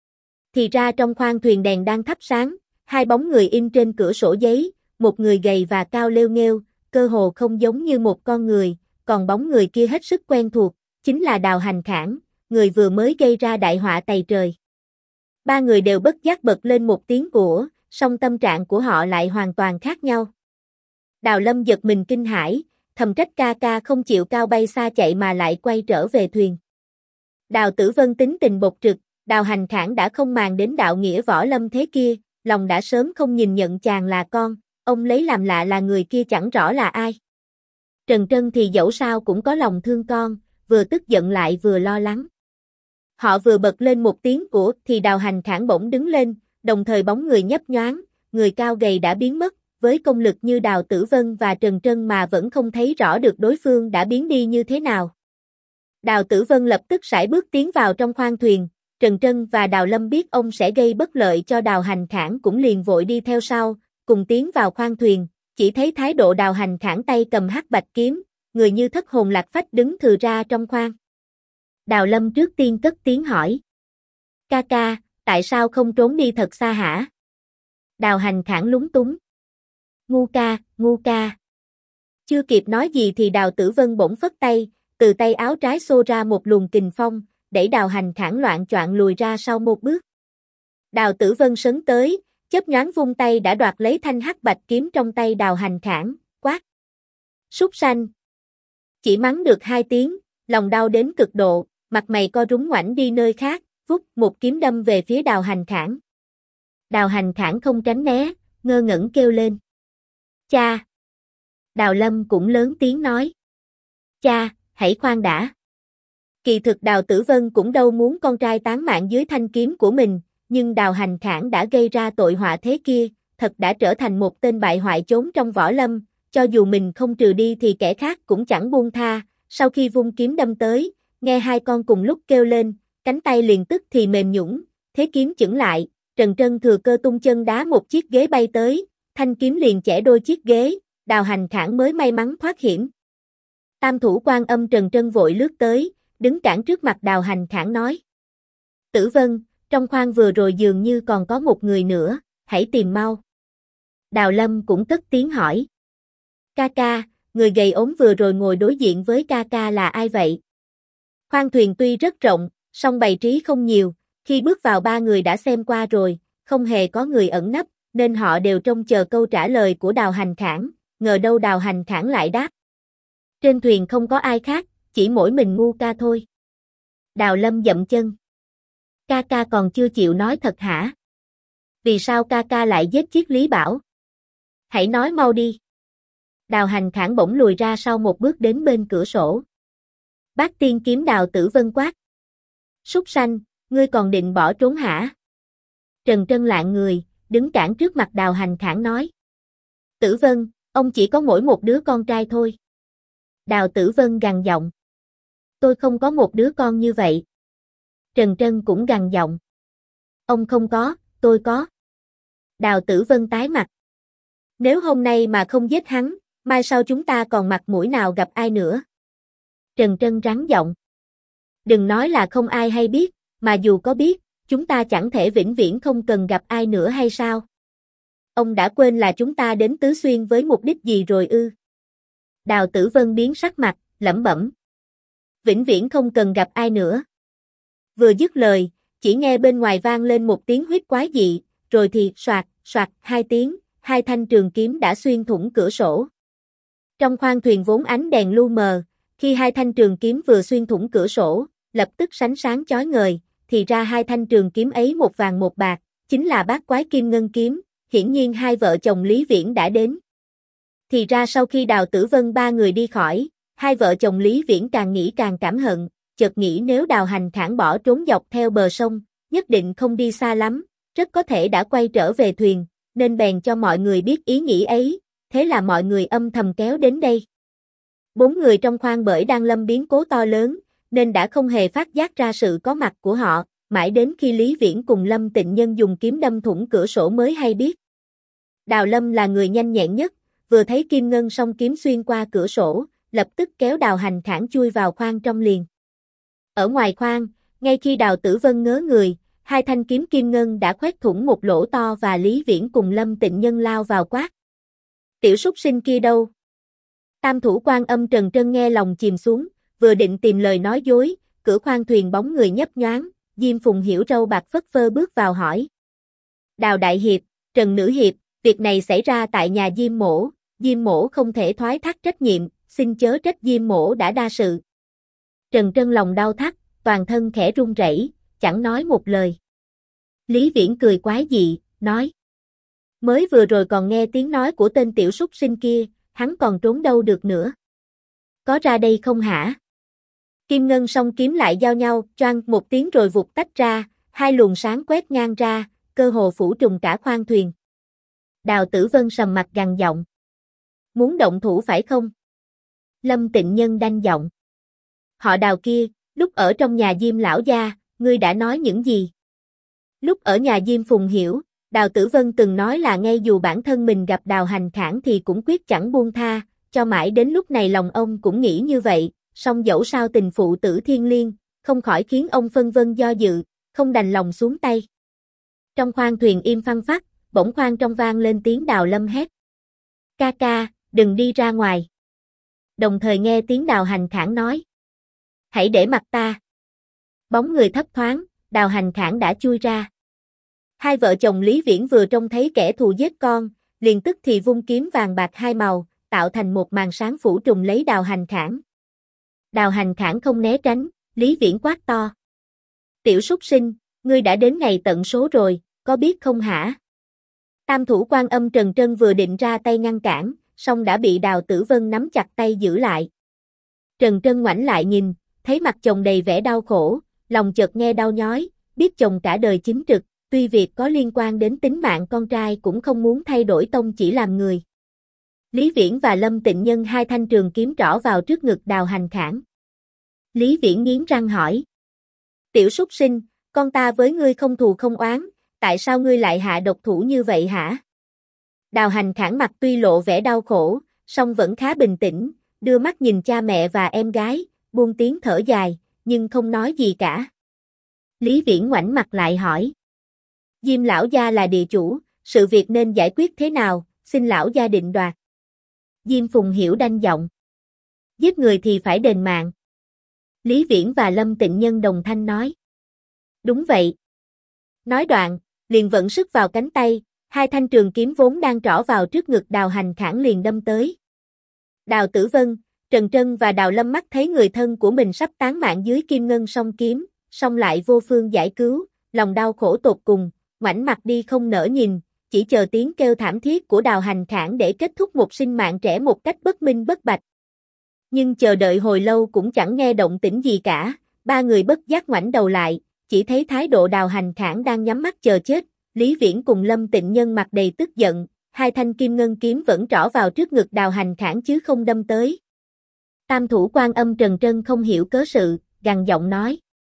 Thì ra trong khoang thuyền đèn đang thắp sáng, hai bóng người in trên cửa sổ giấy, một người gầy và cao lêu nghêu, cơ hồ không giống như một con người, còn bóng người kia hết sức quen thuộc, chính là Đào Hành Khảng, người vừa mới gây ra đại họa tày trời. Ba người đều bất giác bật lên một tiếng của, song tâm trạng của họ lại hoàn toàn khác nhau. Đào Lâm giật mình kinh hãi, thầm trách ca ca không chịu cao bay xa chạy mà lại quay trở về thuyền. Đào Tử Vân tính tình bộc trực, Đào Hành Khảng đã không màng đến đạo nghĩa võ lâm thế kia, lòng đã sớm không nhìn nhận chàng là con, ông lấy làm lạ là người kia chẳng rõ là ai. Trần Trân thì dẫu sao cũng có lòng thương con, vừa tức giận lại vừa lo lắng. Họ vừa bật lên một tiếng của thì Đào Hành Khảng bỗng đứng lên, đồng thời bóng người nhấp nhoáng, người cao gầy đã biến mất, với công lực như Đào Tử Vân và Trần Trân mà vẫn không thấy rõ được đối phương đã biến đi như thế nào. Đào Tử Vân lập tức sải bước tiến vào trong khoang thuyền, Trần Trân và Đào Lâm biết ông sẽ gây bất lợi cho Đào Hành Khảng cũng liền vội đi theo sau, cùng tiến vào khoang thuyền, chỉ thấy thái độ Đào Hành Khảng tay cầm hắc bạch kiếm, người như thất hồn lạc phách đứng thừ ra trong khoang. Đào Lâm trước tiên cất tiếng hỏi. Ca ca, tại sao không trốn đi thật xa hả? Đào Hành Khảng lúng túng. Ngu ca. Chưa kịp nói gì thì Đào Tử Vân bỗng phất tay, từ tay áo trái xô ra một luồng kình phong, đẩy Đào Hành Khảng loạng choạng lùi ra sau một bước. Đào Tử Vân sấn tới, chớp nhoáng vung tay đã đoạt lấy thanh hắc bạch kiếm trong tay Đào Hành Khảng, quát. Súc sanh. Chỉ mắng được 2 tiếng, lòng đau đến cực độ, mặt mày co rúm ngoảnh đi nơi khác, vút một kiếm đâm về phía Đào Hành Khảng. Đào Hành Khảng không tránh né, ngơ ngẩn kêu lên. Cha! Đào Lâm cũng lớn tiếng nói. Cha, hãy khoan đã. Kỳ thực Đào Tử Vân cũng đâu muốn con trai tán mạng dưới thanh kiếm của mình, nhưng Đào Hành Khảng đã gây ra tội họa thế kia, thật đã trở thành một tên bại hoại trốn trong võ lâm, cho dù mình không trừ đi thì kẻ khác cũng chẳng buông tha, sau khi vung kiếm đâm tới, nghe hai con cùng lúc kêu lên, cánh tay liền tức thì mềm nhũn, thế kiếm chững lại, Trần Trân thừa cơ tung chân đá một chiếc ghế bay tới, thanh kiếm liền chẻ đôi chiếc ghế, Đào Hành Khảng mới may mắn thoát hiểm. Tam thủ Quan Âm Trần Trân vội lướt tới, đứng cản trước mặt Đào Hành Khảng nói. Tử Vân, trong khoang vừa rồi dường như còn có một người nữa, hãy tìm mau. Đào Lâm cũng cất tiếng hỏi. Ca ca, người gầy ốm vừa rồi ngồi đối diện với ca ca là ai vậy? Khoang thuyền tuy rất rộng, song bày trí không nhiều, khi bước vào ba người đã xem qua rồi, không hề có người ẩn nấp, nên họ đều trông chờ câu trả lời của Đào Hành Khảng, ngờ đâu Đào Hành Khảng lại đáp. Trên thuyền không có ai khác, chỉ mỗi mình ngu ca thôi. Đào Lâm dậm chân. Ca ca còn chưa chịu nói thật hả? Vì sao ca ca lại giết Chiết Lý Bảo? Hãy nói mau đi. Đào Hành Khảng bỗng lùi ra sau một bước đến bên cửa sổ. Bát tiên kiếm Đào Tử Vân quát. Súc sanh, ngươi còn định bỏ trốn hả? Trần Trân lạng người, đứng cản trước mặt Đào Hành Khảng nói. Tử Vân, ông chỉ có mỗi một đứa con trai thôi. Đào Tử Vân gằn giọng. Tôi không có một đứa con như vậy. Trần Trân cũng gằn giọng. Ông không có, tôi có. Đào Tử Vân tái mặt. Nếu hôm nay mà không giết hắn, mai sau chúng ta còn mặt mũi nào gặp ai nữa. Trần Trân rắn giọng. Đừng nói là không ai hay biết, mà dù có biết, chúng ta chẳng thể vĩnh viễn không cần gặp ai nữa hay sao? Ông đã quên là chúng ta đến Tứ Xuyên với mục đích gì rồi ư? Đào Tử Vân biến sắc mặt, lẩm bẩm. Vĩnh viễn không cần gặp ai nữa. Vừa dứt lời, chỉ nghe bên ngoài vang lên một tiếng huýt quái dị, rồi thì soạt, soạt hai tiếng, hai thanh trường kiếm đã xuyên thủng cửa sổ. Trong khoang thuyền vốn ánh đèn lu mờ, khi hai thanh trường kiếm vừa xuyên thủng cửa sổ, lập tức sánh sáng chói ngời, thì ra hai thanh trường kiếm ấy một vàng một bạc, chính là bát quái kim ngân kiếm, hiển nhiên hai vợ chồng Lý Viễn đã đến. Thì ra sau khi Đào Tử Vân ba người đi khỏi, hai vợ chồng Lý Viễn càng nghĩ càng cảm hận, chợt nghĩ nếu Đào Hành Khảng bỏ trốn dọc theo bờ sông, nhất định không đi xa lắm, rất có thể đã quay trở về thuyền, nên bèn cho mọi người biết ý nghĩ ấy, thế là mọi người âm thầm kéo đến đây. Bốn người trong khoang bởi đang lâm biến cố to lớn, nên đã không hề phát giác ra sự có mặt của họ, mãi đến khi Lý Viễn cùng Lâm Tịnh Nhân dùng kiếm đâm thủng cửa sổ mới hay biết. Đào Lâm là người nhanh nhẹn nhất, vừa thấy kim ngân song kiếm xuyên qua cửa sổ, lập tức kéo Đào Hành Khảng chui vào khoang trong liền. Ở ngoài khoang, ngay khi Đào Tử Vân ngớ người, hai thanh kiếm kim ngân đã khoét thủng một lỗ to và Lý Viễn cùng Lâm Tịnh Nhân lao vào quát. Tiểu súc sinh kia đâu? Tam thủ Quan Âm Trần Trân nghe lòng chìm xuống, vừa định tìm lời nói dối, cửa khoang thuyền bóng người nhấp nhoáng, Diêm Phùng hiểu râu bạc phất phơ bước vào hỏi. Đào Đại Hiệp, Trần Nữ Hiệp, việc này xảy ra tại nhà Diêm Mỗ không thể thoái thác trách nhiệm, xin chớ trách Diêm Mỗ đã đa sự. Trần Trân lòng đau thắt, toàn thân khẽ run rẩy, chẳng nói một lời. Lý Viễn cười quái dị, nói. Mới vừa rồi còn nghe tiếng nói của tên tiểu súc sinh kia, hắn còn trốn đâu được nữa. Có ra đây không hả? Kim ngân song kiếm lại giao nhau, choang một tiếng rồi vụt tách ra, hai luồng sáng quét ngang ra, cơ hồ phủ trùm cả khoang thuyền. Đào Tử Vân sầm mặt gằn giọng. Muốn động thủ phải không? Lâm Tịnh Nhân đanh giọng. Họ Đào kia, lúc ở trong nhà Diêm lão gia, ngươi đã nói những gì? Lúc ở nhà Diêm Phùng Hiểu, Đào Tử Vân từng nói là ngay dù bản thân mình gặp Đào Hành Khảng thì cũng quyết chẳng buông tha, cho mãi đến lúc này lòng ông cũng nghĩ như vậy, song dẫu sao tình phụ tử thiêng liêng, không khỏi khiến ông phân vân do dự, không đành lòng xuống tay. Trong khoang thuyền im phăng phắc, bỗng khoang trong vang lên tiếng Đào Lâm hét. Ca ca, đừng đi ra ngoài. Đồng thời nghe tiếng Đào Hành Khảng nói. Hãy để mặc ta. Bóng người thấp thoáng, Đào Hành Khảng đã chui ra. Hai vợ chồng Lý Viễn vừa trông thấy kẻ thù giết con, liền tức thì vung kiếm vàng bạc hai màu, tạo thành một màn sáng phủ trùm lấy Đào Hành Khảng. Đào Hành Khảng không né tránh, Lý Viễn quát to. Tiểu súc sinh, ngươi đã đến ngày tận số rồi, có biết không hả? Tam thủ Quan Âm Trần Trân vừa định ra tay ngăn cản, song đã bị Đào Tử Vân nắm chặt tay giữ lại. Trần Trân ngoảnh lại nhìn, thấy mặt chồng đầy vẻ đau khổ, lòng chợt nghe đau nhói, biết chồng cả đời chính trực, tuy việc có liên quan đến tính mạng con trai cũng không muốn thay đổi tông chỉ làm người. Lý Viễn và Lâm Tịnh Nhân hai thanh trường kiếm trỏ vào trước ngực Đào Hành Khảng. Lý Viễn nghiến răng hỏi. Tiểu súc sinh, con ta với ngươi không thù không oán, tại sao ngươi lại hạ độc thủ như vậy hả? Đào Hành Khảng mặt tuy lộ vẻ đau khổ, song vẫn khá bình tĩnh, đưa mắt nhìn cha mẹ và em gái, buông tiếng thở dài, nhưng không nói gì cả. Lý Viễn ngoảnh mặt lại hỏi. Diêm lão gia là địa chủ, sự việc nên giải quyết thế nào, xin lão gia định đoạt. Diêm Phùng Hiểu đanh giọng. Giết người thì phải đền mạng. Lý Viễn và Lâm Tịnh Nhân đồng thanh nói. Đúng vậy. Nói đoạn, liền vận sức vào cánh tay, hai thanh trường kiếm vốn đang trỏ vào trước ngực Đào Hành Khảng liền đâm tới. Đào Tử Vân, Trần Trân và Đào Lâm mắt thấy người thân của mình sắp tán mạng dưới kim ngân song kiếm, song lại vô phương giải cứu, lòng đau khổ tột cùng, ngoảnh mặt đi không nỡ nhìn, chỉ chờ tiếng kêu thảm thiết của Đào Hành Khảng để kết thúc một sinh mạng trẻ một cách bất minh bất bạch. Nhưng chờ đợi hồi lâu cũng chẳng nghe động tĩnh gì cả, ba người bất giác ngoảnh đầu lại, chỉ thấy thái độ Đào Hành Khảng đang nhắm mắt chờ chết, Lý Viễn cùng Lâm Tịnh Nhân mặt đầy tức giận, hai thanh kim ngân kiếm vẫn trỏ vào trước ngực Đào Hành Khảng chứ không đâm tới. Tam thủ Quan Âm Trần Trân không hiểu cớ sự, gằn giọng nói.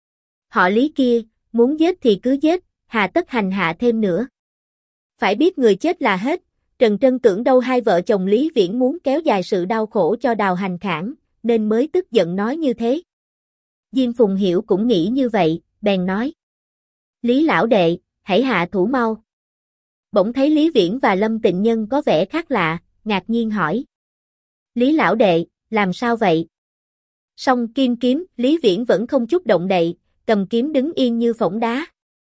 Họ Lý kia, muốn giết thì cứ giết, hà tất hành hạ thêm nữa. Phải biết người chết là hết, Trần Trân tưởng đâu hai vợ chồng Lý Viễn muốn kéo dài sự đau khổ cho Đào Hành Khảng, nên mới tức giận nói như thế. Diêm Phùng Hiểu cũng nghĩ như vậy, bèn nói. Lý lão đệ, hãy hạ thủ mau. Bỗng thấy Lý Viễn và Lâm Tịnh Nhân có vẻ khác lạ, ngạc nhiên hỏi. Lý lão đệ, làm sao vậy? Song kim kiếm, Lý Viễn vẫn không chút động đậy, cầm kiếm đứng yên như phỗng đá.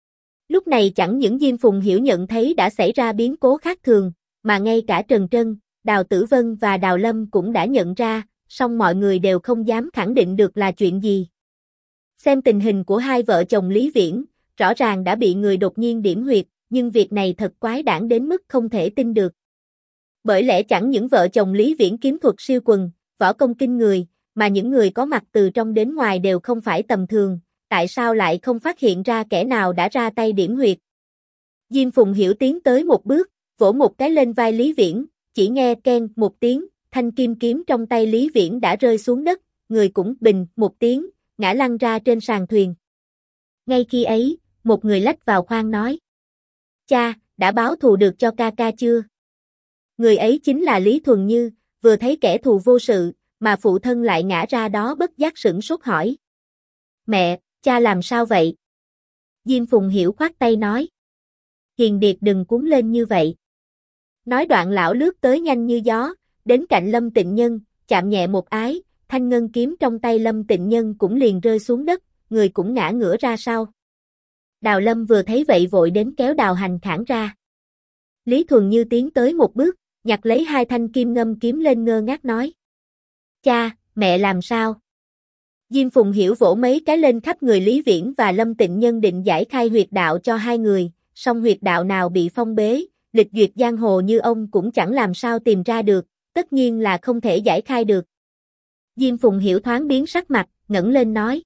Lúc này chẳng những Diêm Phùng Hiểu nhận thấy đã xảy ra biến cố khác thường, mà ngay cả Trần Trân, Đào Tử Vân và Đào Lâm cũng đã nhận ra, song mọi người đều không dám khẳng định được là chuyện gì. Xem tình hình của hai vợ chồng Lý Viễn, rõ ràng đã bị người đột nhiên điểm huyệt, nhưng việc này thật quái đản đến mức không thể tin được. Bởi lẽ chẳng những vợ chồng Lý Viễn kiếm thuật siêu quần, võ công kinh người, mà những người có mặt từ trong đến ngoài đều không phải tầm thường, tại sao lại không phát hiện ra kẻ nào đã ra tay điểm huyệt. Diêm Phùng Hiểu tiến tới một bước, vỗ một cái lên vai Lý Viễn, chỉ nghe keng một tiếng, thanh kim kiếm trong tay Lý Viễn đã rơi xuống đất, người cũng bình một tiếng, ngã lăn ra trên sàn thuyền. Ngay khi ấy, một người lách vào khoang nói. Cha, đã báo thù được cho ca ca chưa? Người ấy chính là Lý Thuần Như, vừa thấy kẻ thù vô sự, mà phụ thân lại ngã ra đó bất giác sửng sốt hỏi. Mẹ, cha làm sao vậy? Diêm Phùng Hiểu khoát tay nói. Hiền Điệt đừng cuốn lên như vậy. Nói đoạn lão lướt tới nhanh như gió, đến cạnh Lâm Tịnh Nhân, chạm nhẹ một ái, thanh ngân kiếm trong tay Lâm Tịnh Nhân cũng liền rơi xuống đất, người cũng ngã ngửa ra sau. Đào Lâm vừa thấy vậy vội đến kéo Đào Hành Khảng ra. Lý Thuần Như tiến tới một bước, nhặt lấy hai thanh kim ngâm kiếm lên ngơ ngác nói. Cha, mẹ làm sao? Diêm Phùng Hiểu vỗ mấy cái lên khắp người Lý Viễn và Lâm Tịnh Nhân định giải khai huyệt đạo cho hai người, song huyệt đạo nào bị phong bế, lịch duyệt giang hồ như ông cũng chẳng làm sao tìm ra được, tất nhiên là không thể giải khai được. Diêm Phùng Hiểu thoáng biến sắc mặt, ngẩng lên nói.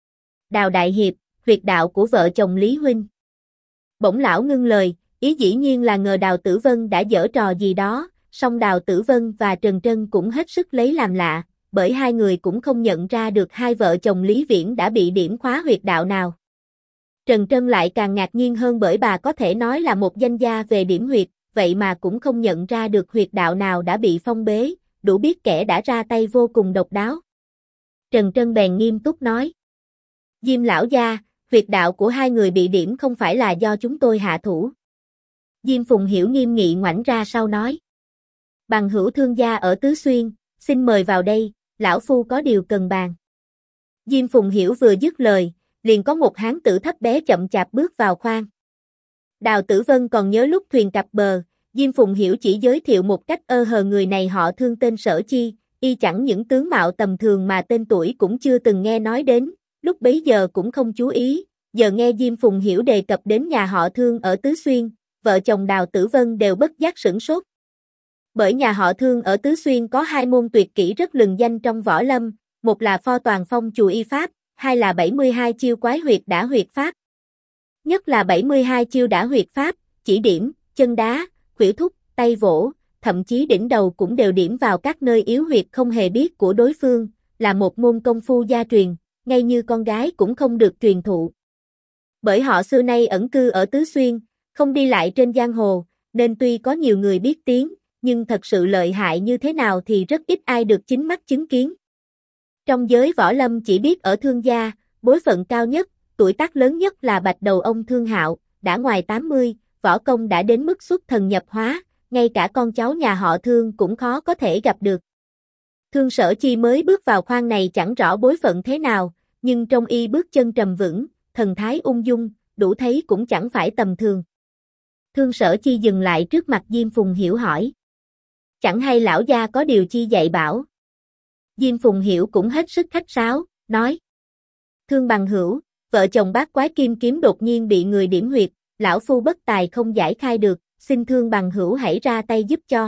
Đào đại hiệp, huyệt đạo của vợ chồng Lý huynh. Bỗng lão ngưng lời, ý dĩ nhiên là ngờ Đào Tử Vân đã giở trò gì đó, song Đào Tử Vân và Trần Trân cũng hết sức lấy làm lạ, bởi hai người cũng không nhận ra được hai vợ chồng Lý Viễn đã bị điểm khóa huyệt đạo nào. Trần Trân lại càng ngạc nhiên hơn bởi bà có thể nói là một danh gia về điểm huyệt, vậy mà cũng không nhận ra được huyệt đạo nào đã bị phong bế, đủ biết kẻ đã ra tay vô cùng độc đáo. Trần Trân bèn nghiêm túc nói. Diêm lão gia, huyệt đạo của hai người bị điểm không phải là do chúng tôi hạ thủ. Diêm Phùng Hiểu nghiêm nghị ngoảnh ra sau nói. Bằng hữu thương gia ở Tứ Xuyên, xin mời vào đây, lão phu có điều cần bàn. Diêm Phùng Hiểu vừa dứt lời, liền có một hán tử thấp bé chậm chạp bước vào khoang. Đào Tử Vân còn nhớ lúc thuyền cập bờ, Diêm Phùng Hiểu chỉ giới thiệu một cách ơ hờ người này họ Thương tên Sở Chi, y chẳng những tướng mạo tầm thường mà tên tuổi cũng chưa từng nghe nói đến, lúc bấy giờ cũng không chú ý, giờ nghe Diêm Phùng Hiểu đề cập đến nhà họ Thương ở Tứ Xuyên, vợ chồng Đào Tử Vân đều bất giác sửng sốt. Bởi nhà họ Thương ở Tứ Xuyên có hai môn tuyệt kỹ rất lừng danh trong võ lâm, một là Pho Toàn Phong Chùa Y Pháp, hai là 72 chiêu quái huyệt đả huyệt pháp. Nhất là 72 chiêu đả huyệt pháp, chỉ điểm, chân đá, khuỷu thúc, tay vỗ, thậm chí đỉnh đầu cũng đều điểm vào các nơi yếu huyệt không hề biết của đối phương, là một môn công phu gia truyền, ngay như con gái cũng không được truyền thụ. Bởi họ xưa nay ẩn cư ở Tứ Xuyên, không đi lại trên giang hồ, nên tuy có nhiều người biết tiếng, nhưng thật sự lợi hại như thế nào thì rất ít ai được chính mắt chứng kiến. Trong giới võ lâm chỉ biết ở Thương gia, bối phận cao nhất, tuổi tác lớn nhất là bạch đầu ông Thương Hạo, đã ngoài 80, võ công đã đến mức xuất thần nhập hóa, ngay cả con cháu nhà họ Thương cũng khó có thể gặp được. Thương Sở Chi mới bước vào khoang này chẳng rõ bối phận thế nào, nhưng trong y bước chân trầm vững, thần thái ung dung, đủ thấy cũng chẳng phải tầm thường. Thương Sở Chi dừng lại trước mặt Diêm Phùng Hiểu hỏi. Chẳng hay lão gia có điều chi dạy bảo. Diêm Phùng Hiểu cũng hết sức khách sáo, nói. Thương bằng hữu, vợ chồng bác quái kim kiếm đột nhiên bị người điểm huyệt, lão phu bất tài không giải khai được, xin Thương bằng hữu hãy ra tay giúp cho.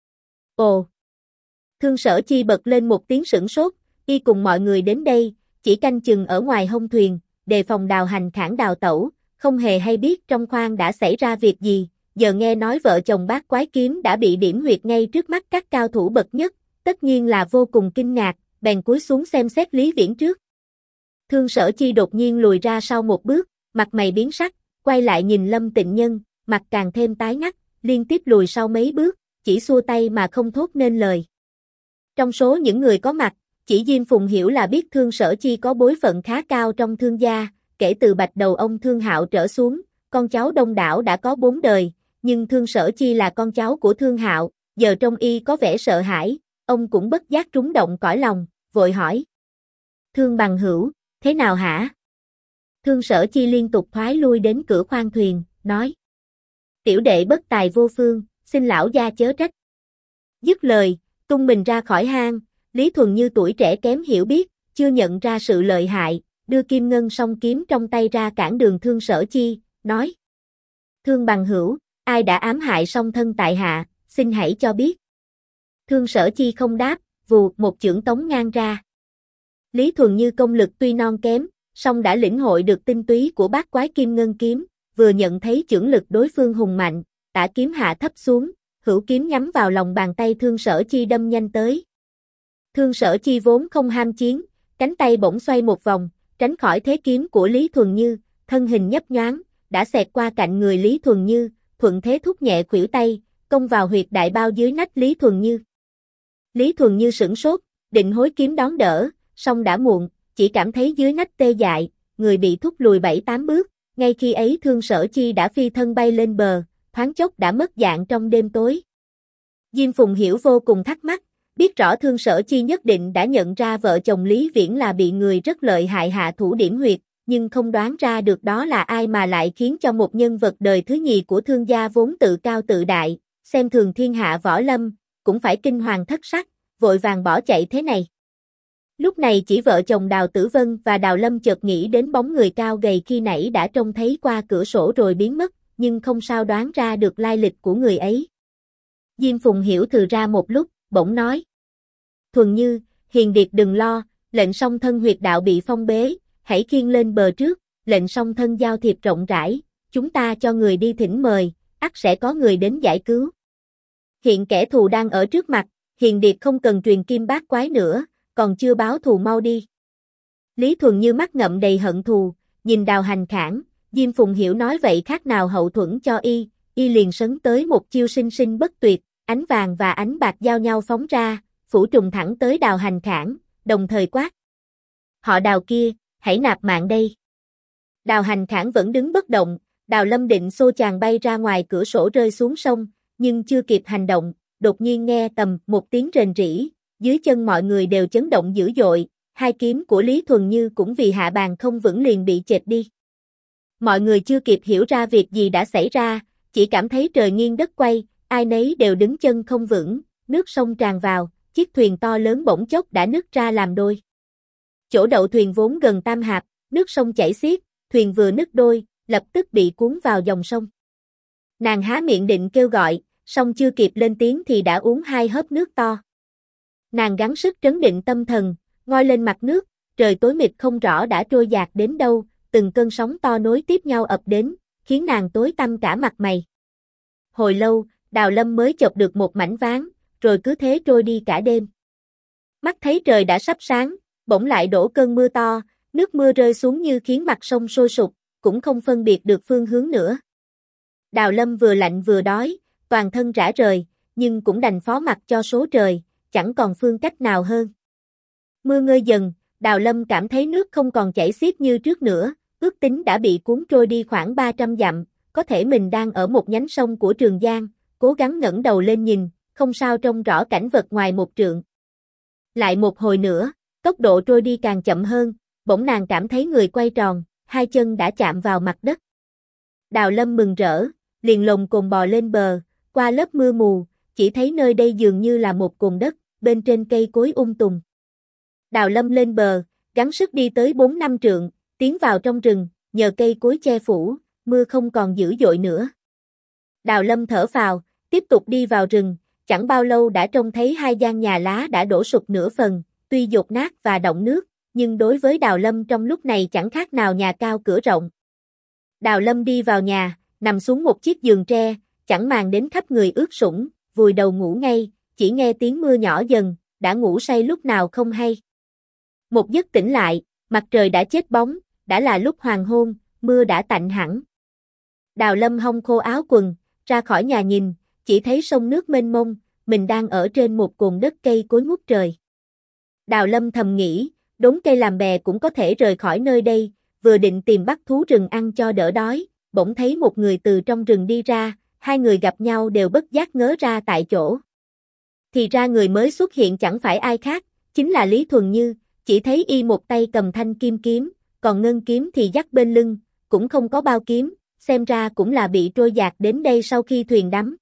Ồ! Thương Sở Chi bật lên một tiếng sửng sốt, y cùng mọi người đến đây, chỉ canh chừng ở ngoài hông thuyền, đề phòng Đào Hành Khảng đào tẩu, không hề hay biết trong khoang đã xảy ra việc gì, giờ nghe nói vợ chồng Bát Quái Kiếm đã bị điểm huyệt ngay trước mắt các cao thủ bậc nhất, tất nhiên là vô cùng kinh ngạc, bèn cúi xuống xem xét Lý Viễn trước. Thương Sở Chi đột nhiên lùi ra sau một bước, mặt mày biến sắc, quay lại nhìn Lâm Tịnh Nhân, mặt càng thêm tái ngắt, liên tiếp lùi sau mấy bước, chỉ xua tay mà không thốt nên lời. Trong số những người có mặt, chỉ Diêm Phùng hiểu là biết Thương Sở Chi có bối phận khá cao trong Thương gia, kể từ bạch đầu ông Thương Hạo trở xuống, con cháu đông đảo đã có 4 đời, nhưng Thương Sở Chi là con cháu của Thương Hạo, giờ trông y có vẻ sợ hãi, ông cũng bất giác rúng động cõi lòng, vội hỏi. Thương bằng hữu, thế nào hả? Thương Sở Chi liên tục thoái lui đến cửa khoang thuyền, nói. Tiểu đệ bất tài vô phương, xin lão gia chớ trách. Dứt lời, tung mình ra khỏi hang, Lý Thuần Như tuổi trẻ kém hiểu biết, chưa nhận ra sự lợi hại, đưa kim ngân song kiếm trong tay ra cản đường Thương Sở Chi, nói. Thương bằng hữu, ai đã ám hại song thân tại hạ, xin hãy cho biết. Thương Sở Chi không đáp, vù một chưởng tống ngang ra. Lý Thuần Như công lực tuy non kém, song đã lĩnh hội được tinh túy của Bát Quái Kim Ngân kiếm, vừa nhận thấy chưởng lực đối phương hùng mạnh, tả kiếm hạ thấp xuống, hữu kiếm nhắm vào lòng bàn tay Thương Sở Chi đâm nhanh tới. Thương Sở Chi vốn không ham chiến, cánh tay bỗng xoay một vòng, tránh khỏi thế kiếm của Lý Thuần Như, thân hình nhấp nhoáng, đã xẹt qua cạnh người Lý Thuần Như, thuận thế thúc nhẹ khuỷu tay, công vào huyệt đại bao dưới nách Lý Thuần Như. Lý Thuần Như sửng sốt, định hối kiếm đón đỡ, song đã muộn, chỉ cảm thấy dưới nách tê dại, người bị thúc lùi 7-8 bước, ngay khi ấy Thương Sở Chi đã phi thân bay lên bờ, thoáng chốc đã mất dạng trong đêm tối. Diêm Phùng Hiểu vô cùng thắc mắc, biết rõ Thương Sở Chi nhất định đã nhận ra vợ chồng Lý Viễn là bị người rất lợi hại hạ thủ điểm huyệt, nhưng không đoán ra được đó là ai mà lại khiến cho một nhân vật đời thứ nhì của Thương gia vốn tự cao tự đại, xem thường thiên hạ võ lâm, cũng phải kinh hoàng thất sắc, vội vàng bỏ chạy thế này. Lúc này chỉ vợ chồng Đào Tử Vân và Đào Lâm chợt nghĩ đến bóng người cao gầy khi nãy đã trông thấy qua cửa sổ rồi biến mất, nhưng không sao đoán ra được lai lịch của người ấy. Diêm Phùng Hiểu thừ ra một lúc, bỗng nói. Thuần Như, hiền điệt đừng lo, lệnh song thân huyệt đạo bị phong bế, hãy khiêng lên bờ trước, lệnh song thân giao thiệp rộng rãi, chúng ta cho người đi thỉnh mời, ắt sẽ có người đến giải cứu. Hiện kẻ thù đang ở trước mặt, hiền điệt không cần truyền kim bát quái nữa, còn chưa báo thù mau đi. Lý Thuần Như mắt ngậm đầy hận thù, nhìn Đào Hành Khảng, Diêm Phùng Hiểu nói vậy khác nào hậu thuẫn cho y liền sấn tới một chiêu sinh sinh bất tuyệt, ánh vàng và ánh bạc giao nhau phóng ra, phủ trùng thẳng tới Đào Hành Khảng, đồng thời quát. Họ Đào kia, hãy nạp mạng đây. Đào Hành Khảng vẫn đứng bất động, Đào Lâm định xô chàng bay ra ngoài cửa sổ rơi xuống sông, nhưng chưa kịp hành động, đột nhiên nghe tầm một tiếng rền rỉ, dưới chân mọi người đều chấn động dữ dội, hai kiếm của Lý Thuần Như cũng vì hạ bàn không vững liền bị chệch đi. Mọi người chưa kịp hiểu ra việc gì đã xảy ra, chỉ cảm thấy trời nghiêng đất quay, ai nấy đều đứng chân không vững, nước sông tràn vào, chiếc thuyền to lớn bỗng chốc đã nứt ra làm đôi. Chỗ đậu thuyền vốn gần tam hạp, nước sông chảy xiết, thuyền vừa nứt đôi, lập tức bị cuốn vào dòng sông. Nàng há miệng định kêu gọi, song chưa kịp lên tiếng thì đã uống 2 hớp nước to. Nàng gắng sức trấn định tâm thần, ngoi lên mặt nước, trời tối mịt không rõ đã trôi dạt đến đâu, từng cơn sóng to nối tiếp nhau ập đến, khiến nàng tối tăm cả mặt mày. Hồi lâu, Đào Lâm mới chộp được một mảnh ván, rồi cứ thế trôi đi cả đêm. Mắt thấy trời đã sắp sáng, bỗng lại đổ cơn mưa to, nước mưa rơi xuống như khiến mặt sông sôi sục, cũng không phân biệt được phương hướng nữa. Đào Lâm vừa lạnh vừa đói, toàn thân rã rời, nhưng cũng đành phó mặc cho số trời, chẳng còn phương cách nào hơn. Mưa ngơi dần, Đào Lâm cảm thấy nước không còn chảy xiết như trước nữa, ước tính đã bị cuốn trôi đi khoảng 300 dặm, có thể mình đang ở một nhánh sông của Trường Giang, cố gắng ngẩng đầu lên nhìn, không sao trông rõ cảnh vật ngoài một trượng. Lại một hồi nữa, tốc độ trôi đi càng chậm hơn, bỗng nàng cảm thấy người quay tròn, hai chân đã chạm vào mặt đất. Đào Lâm mừng rỡ, liền lồm cồm bò lên bờ, qua lớp mưa mù, chỉ thấy nơi đây dường như là một cồn đất, bên trên cây cối tùng. Đào Lâm lên bờ, gắng sức đi tới 4-5 trượng, tiến vào trong rừng, nhờ cây cối che phủ, mưa không còn dữ dội nữa. Đào Lâm thở phào, tiếp tục đi vào rừng, chẳng bao lâu đã trông thấy 2 gian nhà lá đã đổ sụp nửa phần, tuy dột nát và đọng nước, nhưng đối với Đào Lâm trong lúc này chẳng khác nào nhà cao cửa rộng. Đào Lâm đi vào nhà, nằm xuống một chiếc giường tre, chẳng màng đến khắp người ướt sũng, vùi đầu ngủ ngay, chỉ nghe tiếng mưa nhỏ dần, đã ngủ say lúc nào không hay. Một giấc tỉnh lại, mặt trời đã chết bóng, đã là lúc hoàng hôn, mưa đã tạnh hẳn. Đào Lâm hong khô áo quần, ra khỏi nhà nhìn, chỉ thấy sông nước mênh mông, mình đang ở trên một cồn đất cây cối ngút trời. Đào Lâm thầm nghĩ, đốn cây làm bè cũng có thể rời khỏi nơi đây, vừa định tìm bắt thú rừng ăn cho đỡ đói, bỗng thấy một người từ trong rừng đi ra, hai người gặp nhau đều bất giác ngớ ra tại chỗ. Thì ra người mới xuất hiện chẳng phải ai khác, chính là Lý Thuần Như, chỉ thấy y một tay cầm thanh kim kiếm, còn ngân kiếm thì dắt bên lưng, cũng không có bao kiếm, xem ra cũng là bị trôi dạt đến đây sau khi thuyền đắm.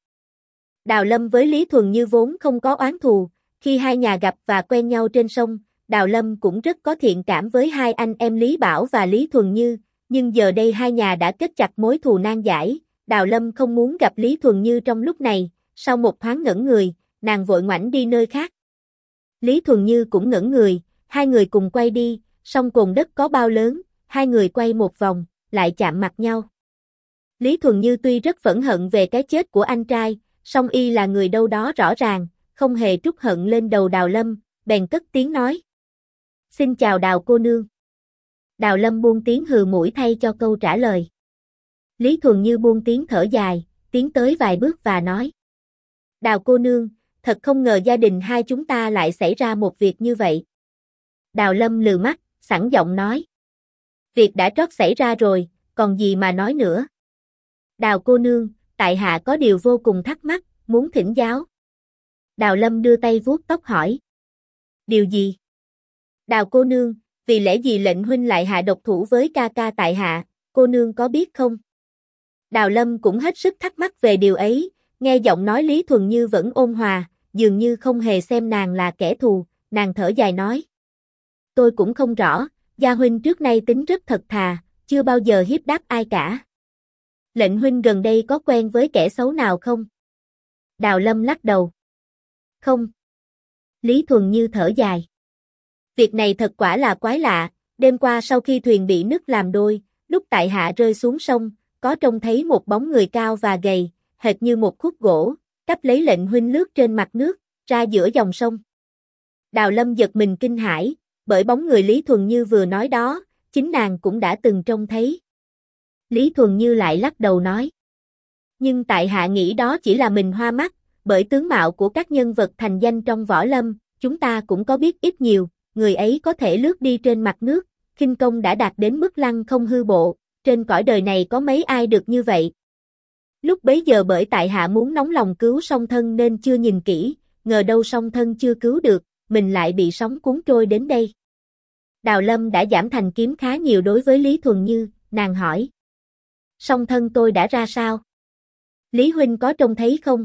Đào Lâm với Lý Thuần Như vốn không có oán thù, khi hai nhà gặp và quen nhau trên sông, Đào Lâm cũng rất có thiện cảm với hai anh em Lý Bảo và Lý Thuần Như, nhưng giờ đây hai nhà đã kết chặt mối thù nan giải, Đào Lâm không muốn gặp Lý Thuần Như trong lúc này, sau một thoáng ngẩn người, nàng vội ngoảnh đi nơi khác. Lý Thuần Như cũng ngẩn người, hai người cùng quay đi, song cồn đất có bao lớn, hai người quay một vòng, lại chạm mặt nhau. Lý Thuần Như tuy rất phẫn hận về cái chết của anh trai, song y là người đâu đó rõ ràng, không hề trút hận lên đầu Đào Lâm, bèn cất tiếng nói. Xin chào Đào cô nương. Đào Lâm buông tiếng hừ mũi thay cho câu trả lời. Lý Thuần Như buông tiếng thở dài, tiến tới vài bước và nói. Đào cô nương, thật không ngờ gia đình hai chúng ta lại xảy ra một việc như vậy. Đào Lâm lừ mắt, sẵn giọng nói. Việc đã trót xảy ra rồi, còn gì mà nói nữa. Đào cô nương, tại hạ có điều vô cùng thắc mắc, muốn thỉnh giáo. Đào Lâm đưa tay vuốt tóc hỏi. Điều gì? Đào cô nương, vì lẽ gì lệnh huynh lại hạ độc thủ với ca ca tại hạ, cô nương có biết không? Đào Lâm cũng hết sức thắc mắc về điều ấy, nghe giọng nói Lý Thuần Như vẫn ôn hòa, dường như không hề xem nàng là kẻ thù, nàng thở dài nói. Tôi cũng không rõ, gia huynh trước nay tính rất thật thà, chưa bao giờ hiếp đáp ai cả. Lệnh huynh gần đây có quen với kẻ xấu nào không? Đào Lâm lắc đầu. Không. Lý Thuần Như thở dài. Việc này thật quả là quái lạ, đêm qua sau khi thuyền bị nứt làm đôi, lúc tại hạ rơi xuống sông, có trông thấy một bóng người cao và gầy, hệt như một khúc gỗ, cắp lấy lệnh huynh lướt trên mặt nước, ra giữa dòng sông. Đào Lâm giật mình kinh hãi, bởi bóng người Lý Thuần Như vừa nói đó, chính nàng cũng đã từng trông thấy. Lý Thuần Như lại lắc đầu nói. Nhưng tại hạ nghĩ đó chỉ là mình hoa mắt, bởi tướng mạo của các nhân vật thành danh trong võ lâm, chúng ta cũng có biết ít nhiều, người ấy có thể lướt đi trên mặt nước, khinh công đã đạt đến mức lăng không hư bộ, trên cõi đời này có mấy ai được như vậy. Lúc bấy giờ bởi tại hạ muốn nóng lòng cứu song thân nên chưa nhìn kỹ, ngờ đâu song thân chưa cứu được, mình lại bị sóng cuốn trôi đến đây. Đào Lâm đã giảm thành kiếm khá nhiều đối với Lý Thuần Như, nàng hỏi. Song thân tôi đã ra sao? Lý huynh có trông thấy không?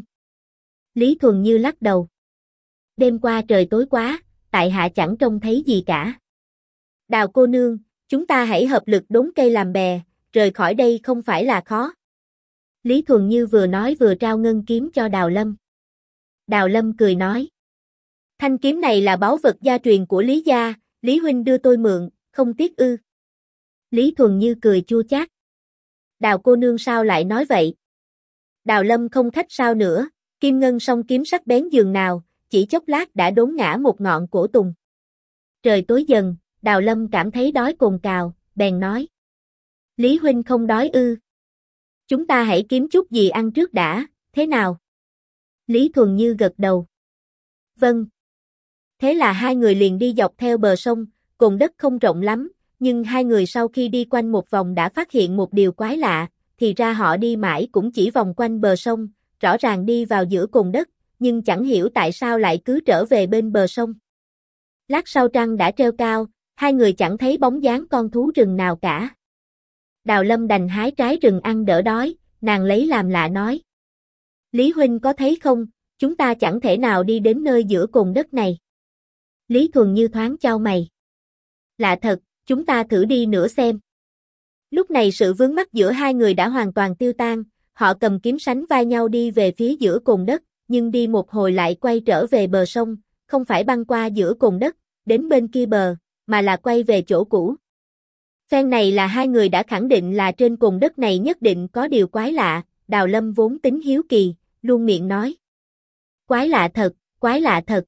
Lý Thuần Như lắc đầu. Đêm qua trời tối quá, tại hạ chẳng trông thấy gì cả. Đào cô nương, chúng ta hãy hợp lực đốn cây làm bè, rời khỏi đây không phải là khó. Lý Thuần Như vừa nói vừa trao ngân kiếm cho Đào Lâm. Đào Lâm cười nói. Thanh kiếm này là báu vật gia truyền của Lý gia, Lý huynh đưa tôi mượn, không tiếc ư? Lý Thuần Như cười chua chát. Đào cô nương sao lại nói vậy? Đào Lâm không khách sao nữa, kim ngân song kiếm sắc bén giường nào, chỉ chốc lát đã đốn ngã một ngọn cổ tùng. Trời tối dần, Đào Lâm cảm thấy đói cồn cào, bèn nói. Lý huynh không đói ư? Chúng ta hãy kiếm chút gì ăn trước đã, thế nào? Lý Thuần Như gật đầu. Vâng. Thế là hai người liền đi dọc theo bờ sông, cồn đất không rộng lắm, nhưng hai người sau khi đi quanh một vòng đã phát hiện một điều quái lạ, thì ra họ đi mãi cũng chỉ vòng quanh bờ sông, rõ ràng đi vào giữa cồn đất, nhưng chẳng hiểu tại sao lại cứ trở về bên bờ sông. Lát sau trăng đã treo cao, hai người chẳng thấy bóng dáng con thú rừng nào cả. Đào Lâm đành hái trái rừng ăn đỡ đói, nàng lấy làm lạ nói. Lý huynh có thấy không, chúng ta chẳng thể nào đi đến nơi giữa cồn đất này. Lý Thuần Như thoáng chau mày. Lạ thật, chúng ta thử đi nữa xem. Lúc này sự vướng mắc giữa hai người đã hoàn toàn tiêu tan, họ cầm kiếm sánh vai nhau đi về phía giữa cồn đất, nhưng đi một hồi lại quay trở về bờ sông, không phải băng qua giữa cồn đất, đến bên kia bờ, mà là quay về chỗ cũ. Phen này là hai người đã khẳng định là trên cồn đất này nhất định có điều quái lạ, Đào Lâm vốn tính hiếu kỳ, luôn miệng nói. Quái lạ thật, quái lạ thật.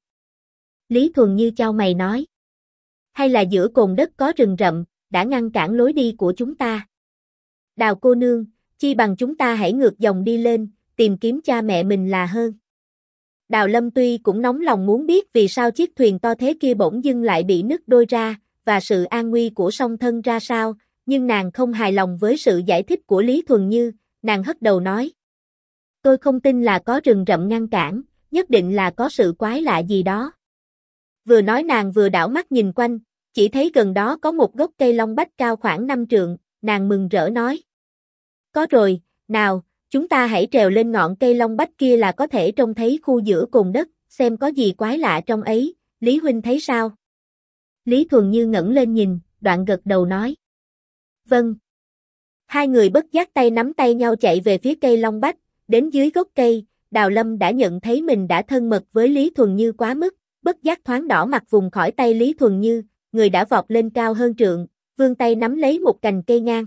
Lý Thuần Như chau mày nói. Hay là giữa cồn đất có rừng rậm, đã ngăn cản lối đi của chúng ta. Đào cô nương, chi bằng chúng ta hãy ngược dòng đi lên, tìm kiếm cha mẹ mình là hơn. Đào Lâm tuy cũng nóng lòng muốn biết vì sao chiếc thuyền to thế kia bỗng dưng lại bị nứt đôi ra, và sự an nguy của song thân ra sao, nhưng nàng không hài lòng với sự giải thích của Lý Thuần Như, nàng hất đầu nói. Tôi không tin là có rừng rậm ngăn cản, nhất định là có sự quái lạ gì đó. Vừa nói nàng vừa đảo mắt nhìn quanh, chỉ thấy gần đó có một gốc cây long bách cao khoảng 5 trượng, nàng mừng rỡ nói. Có rồi, nào, chúng ta hãy trèo lên ngọn cây long bách kia là có thể trông thấy khu giữa cồn đất, xem có gì quái lạ trong ấy, Lý huynh thấy sao? Lý Thuần Như ngẩng lên nhìn, đoạn gật đầu nói. Vâng. Hai người bất giác tay nắm tay nhau chạy về phía cây long bách, đến dưới gốc cây, Đào Lâm đã nhận thấy mình đã thân mật với Lý Thuần Như quá mức, bất giác thoáng đỏ mặt vùng khỏi tay Lý Thuần Như, người đã vọt lên cao hơn trượng, vươn tay nắm lấy một cành cây ngang.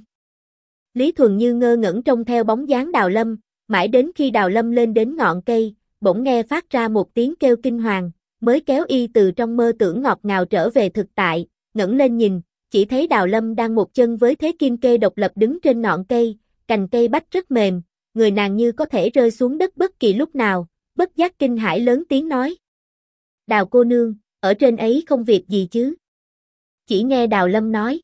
Lý Thuần Như ngơ ngẩn trông theo bóng dáng Đào Lâm, mãi đến khi Đào Lâm lên đến ngọn cây, bỗng nghe phát ra một tiếng kêu kinh hoàng, mới kéo y từ trong mơ tưởng ngọt ngào trở về thực tại, ngẩng lên nhìn, chỉ thấy Đào Lâm đang một chân với thế kim kê độc lập đứng trên ngọn cây, cành cây bách rất mềm, người nàng như có thể rơi xuống đất bất kỳ lúc nào, bất giác kinh hãi lớn tiếng nói. Đào cô nương, ở trên ấy không việc gì chứ? Chỉ nghe Đào Lâm nói.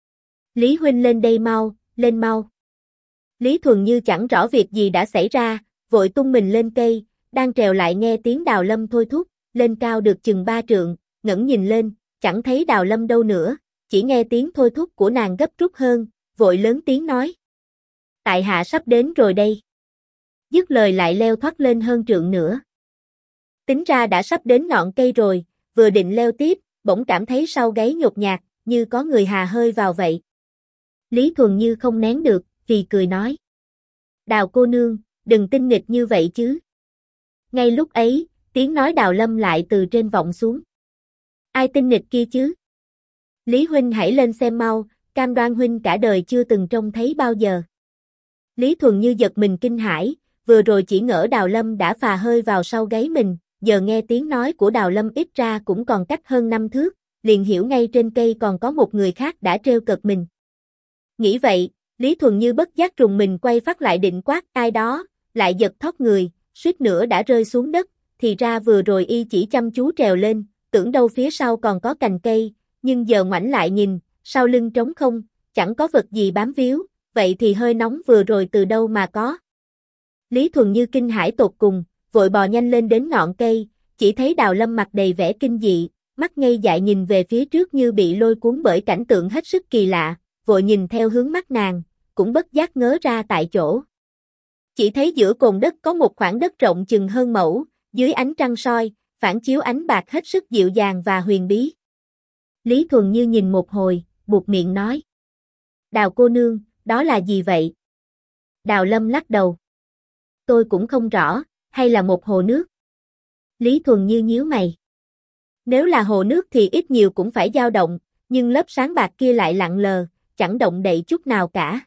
Lý huynh lên đây mau, lên mau. Lý Thuần Như chẳng rõ việc gì đã xảy ra, vội tung mình lên cây, đang trèo lại nghe tiếng Đào Lâm thôi thúc, lên cao được chừng 3 trượng, ngẩng nhìn lên, chẳng thấy Đào Lâm đâu nữa, chỉ nghe tiếng thôi thúc của nàng gấp rút hơn, vội lớn tiếng nói. Tại hạ sắp đến rồi đây. Dứt lời lại leo thoát lên hơn trượng nữa. Tính ra đã sắp đến ngọn cây rồi, vừa định leo tiếp, bỗng cảm thấy sau gáy nhột nhạt, như có người hà hơi vào vậy. Lý Thuần Như không nén được, vì cười nói. Đào cô nương, đừng tinh nghịch như vậy chứ. Ngay lúc ấy, tiếng nói Đào Lâm lại từ trên vọng xuống. Ai tinh nghịch kia chứ? Lý huynh hãy lên xem mau, cam đoan huynh cả đời chưa từng trông thấy bao giờ. Lý Thuần Như giật mình kinh hãi, vừa rồi chỉ ngỡ Đào Lâm đã phà hơi vào sau gáy mình, giờ nghe tiếng nói của Đào Lâm ít ra cũng còn cách hơn 5 thước, liền hiểu ngay trên cây còn có một người khác đã trêu cợt mình. Nghĩ vậy, Lý Thuần Như bất giác rùng mình quay phát lại định quát ai đó, lại giật thót người, suýt nữa đã rơi xuống đất, thì ra vừa rồi y chỉ chăm chú trèo lên, tưởng đâu phía sau còn có cành cây, nhưng giờ ngoảnh lại nhìn, sau lưng trống không, chẳng có vật gì bám víu, vậy thì hơi nóng vừa rồi từ đâu mà có. Lý Thuần Như kinh hãi tột cùng, vội bò nhanh lên đến ngọn cây, chỉ thấy Đào Lâm mặt đầy vẻ kinh dị, mắt ngây dại nhìn về phía trước như bị lôi cuốn bởi cảnh tượng hết sức kỳ lạ, vội nhìn theo hướng mắt nàng, cũng bất giác ngớ ra tại chỗ. Chỉ thấy giữa cồn đất có một khoảng đất rộng chừng hơn mẫu, dưới ánh trăng soi, phản chiếu ánh bạc hết sức dịu dàng và huyền bí. Lý Thuần Như nhìn một hồi, buột miệng nói. Đào cô nương, đó là gì vậy? Đào Lâm lắc đầu. Tôi cũng không rõ, hay là một hồ nước? Lý Thuần Như nhíu mày. Nếu là hồ nước thì ít nhiều cũng phải dao động, nhưng lớp sáng bạc kia lại lặng lờ, chẳng động đậy chút nào cả.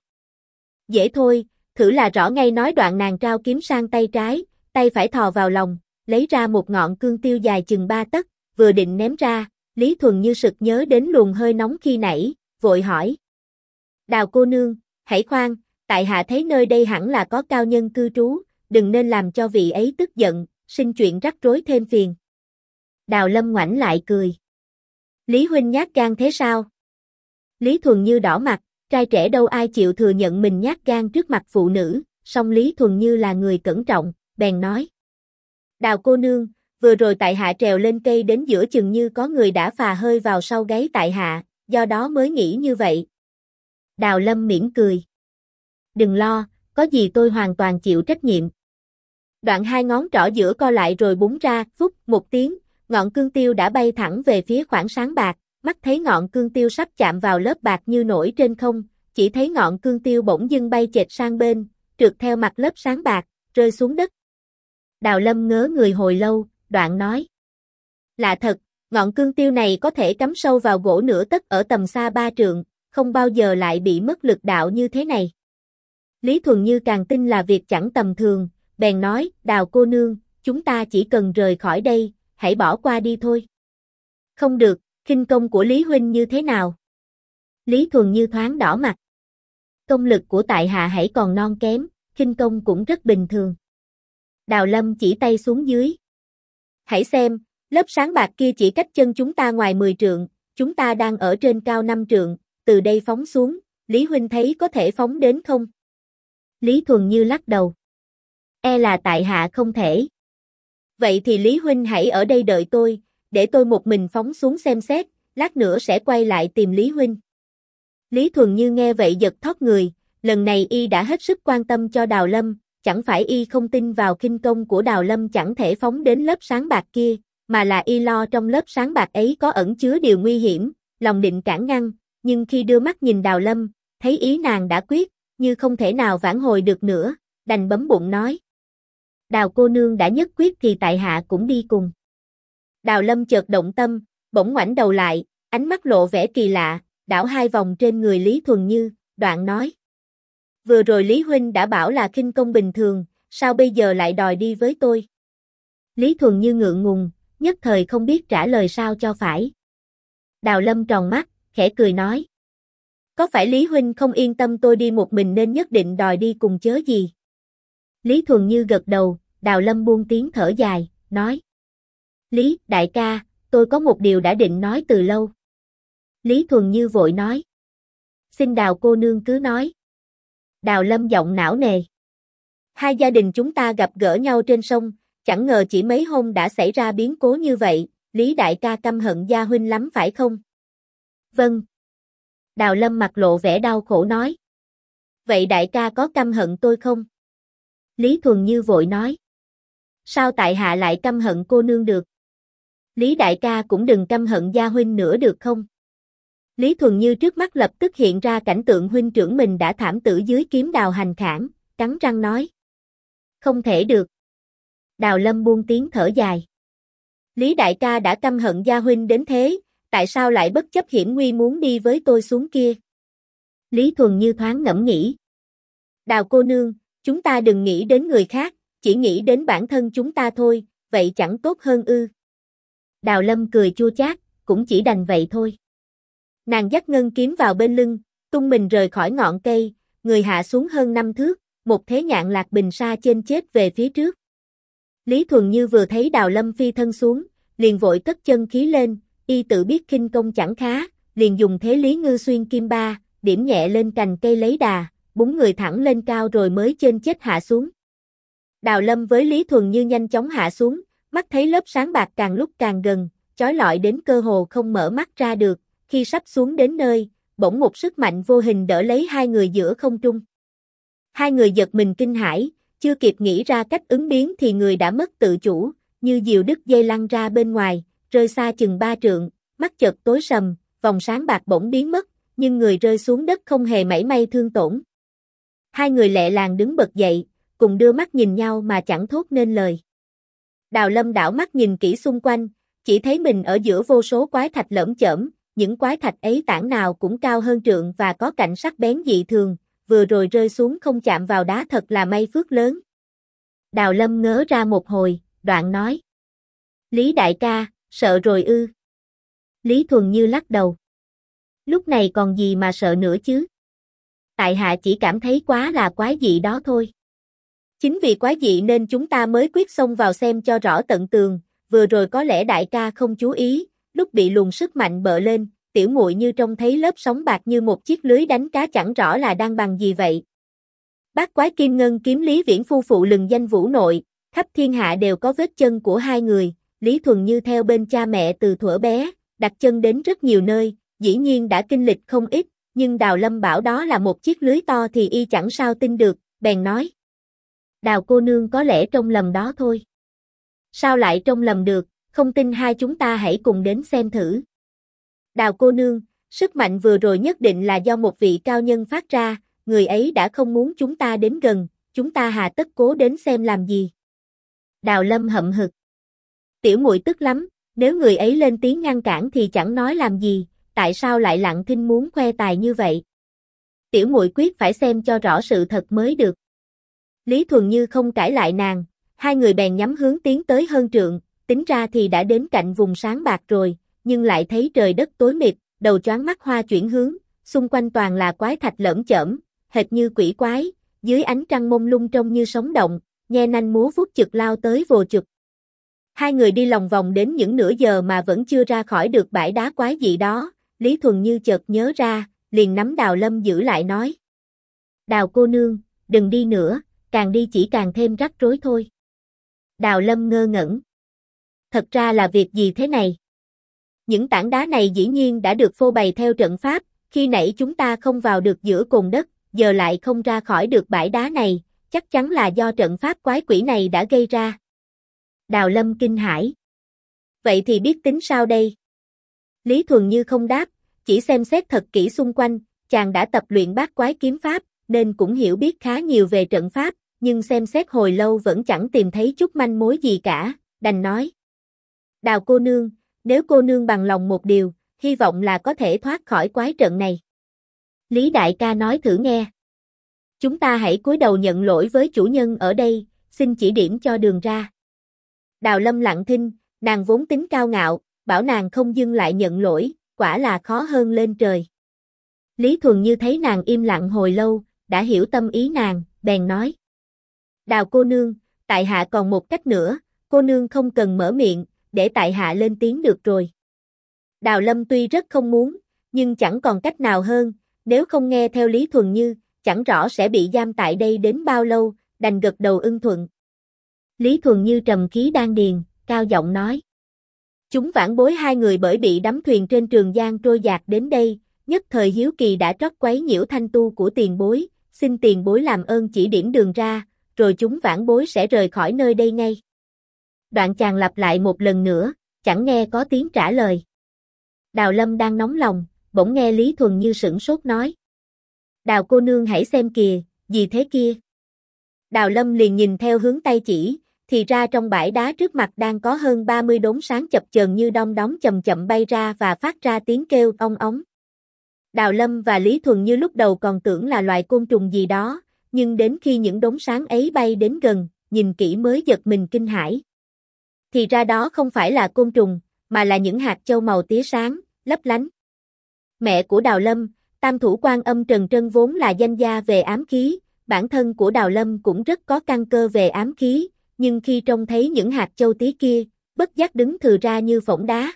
Dễ thôi, thử là rõ ngay nói đoạn nàng trao kiếm sang tay trái, tay phải thò vào lòng, lấy ra một ngọn cương tiêu dài chừng 3 tấc, vừa định ném ra, Lý Thuần Như sực nhớ đến luồng hơi nóng khi nãy, vội hỏi. Đào cô nương, hãy khoan, tại hạ thấy nơi đây hẳn là có cao nhân cư trú, đừng nên làm cho vị ấy tức giận, sinh chuyện rắc rối thêm phiền. Đào Lâm ngoảnh lại cười. Lý huynh nhát gan thế sao? Lý Thuần Như đỏ mặt, trai trẻ đâu ai chịu thừa nhận mình nhát gan trước mặt phụ nữ, song Lý Thuần Như là người cẩn trọng, bèn nói. Đào cô nương, vừa rồi tại hạ trèo lên cây đến giữa chừng như có người đã phà hơi vào sau gáy tại hạ, do đó mới nghĩ như vậy. Đào Lâm mỉm cười. Đừng lo, có gì tôi hoàn toàn chịu trách nhiệm. Đoạn hai ngón trỏ giữa co lại rồi búng ra, phúc một tiếng, ngọn cương tiêu đã bay thẳng về phía khoảng sáng bạc, mắt thấy ngọn cương tiêu sắp chạm vào lớp bạc như nổi trên không, chỉ thấy ngọn cương tiêu bỗng dưng bay chệch sang bên, trượt theo mặt lớp sáng bạc, rơi xuống đất. Đào Lâm ngớ người hồi lâu, đoạn nói. Lạ thật, ngọn cương tiêu này có thể cắm sâu vào gỗ nửa tấc ở tầm xa 3 trượng, không bao giờ lại bị mất lực đạo như thế này. Lý Thuần Như càng tin là việc chẳng tầm thường, bèn nói, Đào cô nương, chúng ta chỉ cần rời khỏi đây, hãy bỏ qua đi thôi. Không được, khinh công của Lý huynh như thế nào? Lý Thuần Như thoáng đỏ mặt. Công lực của tại hạ hãy còn non kém, khinh công cũng rất bình thường. Đào Lâm chỉ tay xuống dưới. Hãy xem, lớp sáng bạc kia chỉ cách chân chúng ta ngoài 10 trượng, chúng ta đang ở trên cao 5 trượng, từ đây phóng xuống, Lý huynh thấy có thể phóng đến không? Lý Thuần Như lắc đầu. E là tại hạ không thể. Vậy thì Lý huynh hãy ở đây đợi tôi, để tôi một mình phóng xuống xem xét, lát nữa sẽ quay lại tìm Lý huynh. Lý Thuần Như nghe vậy giật thót người, lần này y đã hết sức quan tâm cho Đào Lâm, chẳng phải y không tin vào khinh công của Đào Lâm chẳng thể phóng đến lớp sáng bạc kia, mà là y lo trong lớp sáng bạc ấy có ẩn chứa điều nguy hiểm, lòng định cản ngăn, nhưng khi đưa mắt nhìn Đào Lâm, thấy ý nàng đã quyết, như không thể nào vãn hồi được nữa, đành bấm bụng nói. Đào cô nương đã nhất quyết thì tại hạ cũng đi cùng. Đào Lâm chợt động tâm, bỗng ngoảnh đầu lại, ánh mắt lộ vẻ kỳ lạ, đảo 2 vòng trên người Lý Thuần Như, đoạn nói. Vừa rồi Lý huynh đã bảo là khinh công bình thường, sao bây giờ lại đòi đi với tôi? Lý Thuần Như ngượng ngùng, nhất thời không biết trả lời sao cho phải. Đào Lâm tròn mắt, khẽ cười nói. Có phải Lý huynh không yên tâm tôi đi một mình nên nhất định đòi đi cùng chớ gì? Lý Thuần Như gật đầu, Đào Lâm buông tiếng thở dài, nói. Lý, đại ca, tôi có một điều đã định nói từ lâu. Lý Thuần Như vội nói. Xin Đào cô nương cứ nói. Đào Lâm giọng não nề. Hai gia đình chúng ta gặp gỡ nhau trên sông, chẳng ngờ chỉ mấy hôm đã xảy ra biến cố như vậy, Lý đại ca căm hận gia huynh lắm phải không? Vâng. Đào Lâm mặt lộ vẻ đau khổ nói. Vậy đại ca có căm hận tôi không? Lý Thuần Như vội nói. Sao tại hạ lại căm hận cô nương được? Lý đại ca cũng đừng căm hận gia huynh nữa được không? Lý Thuần Như trước mắt lập tức hiện ra cảnh tượng huynh trưởng mình đã thảm tử dưới kiếm Đào Hành Khảng, cắn răng nói. Không thể được. Đào Lâm buông tiếng thở dài. Lý đại ca đã căm hận gia huynh đến thế, tại sao lại bất chấp hiểm nguy muốn đi với tôi xuống kia? Lý Thuần Như thoáng ngẫm nghĩ. Đào cô nương, chúng ta đừng nghĩ đến người khác, chỉ nghĩ đến bản thân chúng ta thôi, vậy chẳng tốt hơn ư? Đào Lâm cười chua chát, cũng chỉ đành vậy thôi. Nàng dắt ngân kiếm vào bên lưng, tung mình rời khỏi ngọn cây, người hạ xuống hơn 5 thước, một thế nhạn lạc bình sa trên chết về phía trước. Lý Thuần Như vừa thấy Đào Lâm phi thân xuống, liền vội cất chân khí lên, y tự biết khinh công chẳng khá, liền dùng thế Lý Ngư xuyên kim ba, điểm nhẹ lên cành cây lấy đà, búng người thẳng lên cao rồi mới trên chết hạ xuống. Đào Lâm với Lý Thuần Như nhanh chóng hạ xuống, mắt thấy lớp sáng bạc càng lúc càng gần, chói lọi đến cơ hồ không mở mắt ra được, khi sắp xuống đến nơi, bỗng một sức mạnh vô hình đỡ lấy hai người giữa không trung. Hai người giật mình kinh hãi, chưa kịp nghĩ ra cách ứng biến thì người đã mất tự chủ, như diều đứt dây lăn ra bên ngoài, rơi xa chừng 3 trượng, mắt chợt tối sầm, vòng sáng bạc bỗng biến mất, nhưng người rơi xuống đất không hề mảy may thương tổn. Hai người lẹ làng đứng bật dậy, cùng đưa mắt nhìn nhau mà chẳng thốt nên lời. Đào Lâm đảo mắt nhìn kỹ xung quanh, chỉ thấy mình ở giữa vô số quái thạch lởm chởm, những quái thạch ấy tảng nào cũng cao hơn trượng và có cạnh sắc bén dị thường, vừa rồi rơi xuống không chạm vào đá thật là may phước lớn. Đào Lâm ngớ ra một hồi, đoạn nói. Lý đại ca, sợ rồi ư? Lý Thuần Như lắc đầu. Lúc này còn gì mà sợ nữa chứ? Tại hạ chỉ cảm thấy quá là quái dị đó thôi. Chính vì quái dị nên chúng ta mới quyết xông vào xem cho rõ tận tường, vừa rồi có lẽ đại ca không chú ý, lúc bị luồng sức mạnh bợ lên, tiểu muội như trông thấy lớp sóng bạc như một chiếc lưới đánh cá chẳng rõ là đang bằng gì vậy. Bát quái kim ngân kiếm Lý Viễn phu phụ lừng danh vũ nội, khắp thiên hạ đều có vết chân của hai người, Lý Thuần Như theo bên cha mẹ từ thuở bé, đặt chân đến rất nhiều nơi, dĩ nhiên đã kinh lịch không ít, nhưng Đào Lâm bảo đó là một chiếc lưới to thì y chẳng sao tin được, bèn nói. Đào cô nương có lẽ trông lầm đó thôi. Sao lại trông lầm được, không tin hai chúng ta hãy cùng đến xem thử. Đào cô nương, sức mạnh vừa rồi nhất định là do một vị cao nhân phát ra, người ấy đã không muốn chúng ta đến gần, chúng ta hà tất cố đến xem làm gì. Đào Lâm hậm hực. Tiểu muội tức lắm, nếu người ấy lên tiếng ngăn cản thì chẳng nói làm gì, tại sao lại lặng thinh muốn khoe tài như vậy? Tiểu muội quyết phải xem cho rõ sự thật mới được. Lý Thuần Như không cãi lại nàng, hai người bèn nhắm hướng tiến tới hơn trượng, tính ra thì đã đến cạnh vùng sáng bạc rồi, nhưng lại thấy trời đất tối mịt, đầu choáng mắt hoa chuyển hướng, xung quanh toàn là quái thạch lởm chởm, hệt như quỷ quái, dưới ánh trăng mông lung trông như sống động, nhe nanh múa vuốt chực lao tới vồ chực. Hai người đi lòng vòng đến những nửa giờ mà vẫn chưa ra khỏi được bãi đá quái dị đó, Lý Thuần Như chợt nhớ ra, liền nắm Đào Lâm giữ lại nói. Đào cô nương, đừng đi nữa, càng đi chỉ càng thêm rắc rối thôi. Đào Lâm ngơ ngẩn. Thật ra là việc gì thế này? Những tảng đá này dĩ nhiên đã được phô bày theo trận pháp, khi nãy chúng ta không vào được giữa cồn đất, giờ lại không ra khỏi được bãi đá này, chắc chắn là do trận pháp quái quỷ này đã gây ra. Đào Lâm kinh hãi. Vậy thì biết tính sao đây? Lý Thuần Như không đáp, chỉ xem xét thật kỹ xung quanh, chàng đã tập luyện bát quái kiếm pháp, nên cũng hiểu biết khá nhiều về trận pháp, nhưng xem xét hồi lâu vẫn chẳng tìm thấy chút manh mối gì cả, đành nói. Đào cô nương, nếu cô nương bằng lòng một điều, hy vọng là có thể thoát khỏi quái trận này. Lý đại ca nói thử nghe. Chúng ta hãy cúi đầu nhận lỗi với chủ nhân ở đây, xin chỉ điểm cho đường ra. Đào Lâm lặng thinh, nàng vốn tính cao ngạo, bảo nàng không dừng lại nhận lỗi, quả là khó hơn lên trời. Lý Thuần Như thấy nàng im lặng hồi lâu, đã hiểu tâm ý nàng, bèn nói. Đào cô nương, tại hạ còn một cách nữa, cô nương không cần mở miệng, để tại hạ lên tiếng được rồi. Đào Lâm tuy rất không muốn, nhưng chẳng còn cách nào hơn, nếu không nghe theo Lý Thuần Như, chẳng rõ sẽ bị giam tại đây đến bao lâu, đành gật đầu ưng thuận. Lý Thuần Như trầm khí đan điền, cao giọng nói. Chúng vãn bối hai người bởi bị đắm thuyền trên Trường Giang trôi dạt đến đây, nhất thời hiếu kỳ đã trót quấy nhiễu thanh tu của tiền bối, xin tiền bối làm ơn chỉ điểm đường ra, rồi chúng vãn bối sẽ rời khỏi nơi đây ngay. Đoạn chàng lặp lại một lần nữa, chẳng nghe có tiếng trả lời. Đào Lâm đang nóng lòng, bỗng nghe Lý Thuần Như sửng sốt nói. Đào cô nương hãy xem kìa, gì thế kia? Đào Lâm liền nhìn theo hướng tay chỉ, thì ra trong bãi đá trước mặt đang có hơn 30 đốm sáng chập chờn như đom đóm chậm chậm bay ra và phát ra tiếng kêu ong óng. Đào Lâm và Lý Thuần Như lúc đầu còn tưởng là loài côn trùng gì đó, nhưng đến khi những đốm sáng ấy bay đến gần, nhìn kỹ mới giật mình kinh hãi. Thì ra đó không phải là côn trùng, mà là những hạt châu màu tía sáng, lấp lánh. Mẹ của Đào Lâm, Tam Thủ Quan Âm Trần Trân vốn là danh gia về ám khí, bản thân của Đào Lâm cũng rất có căn cơ về ám khí, nhưng khi trông thấy những hạt châu tía kia, bất giác đứng thừ ra như phỗng đá.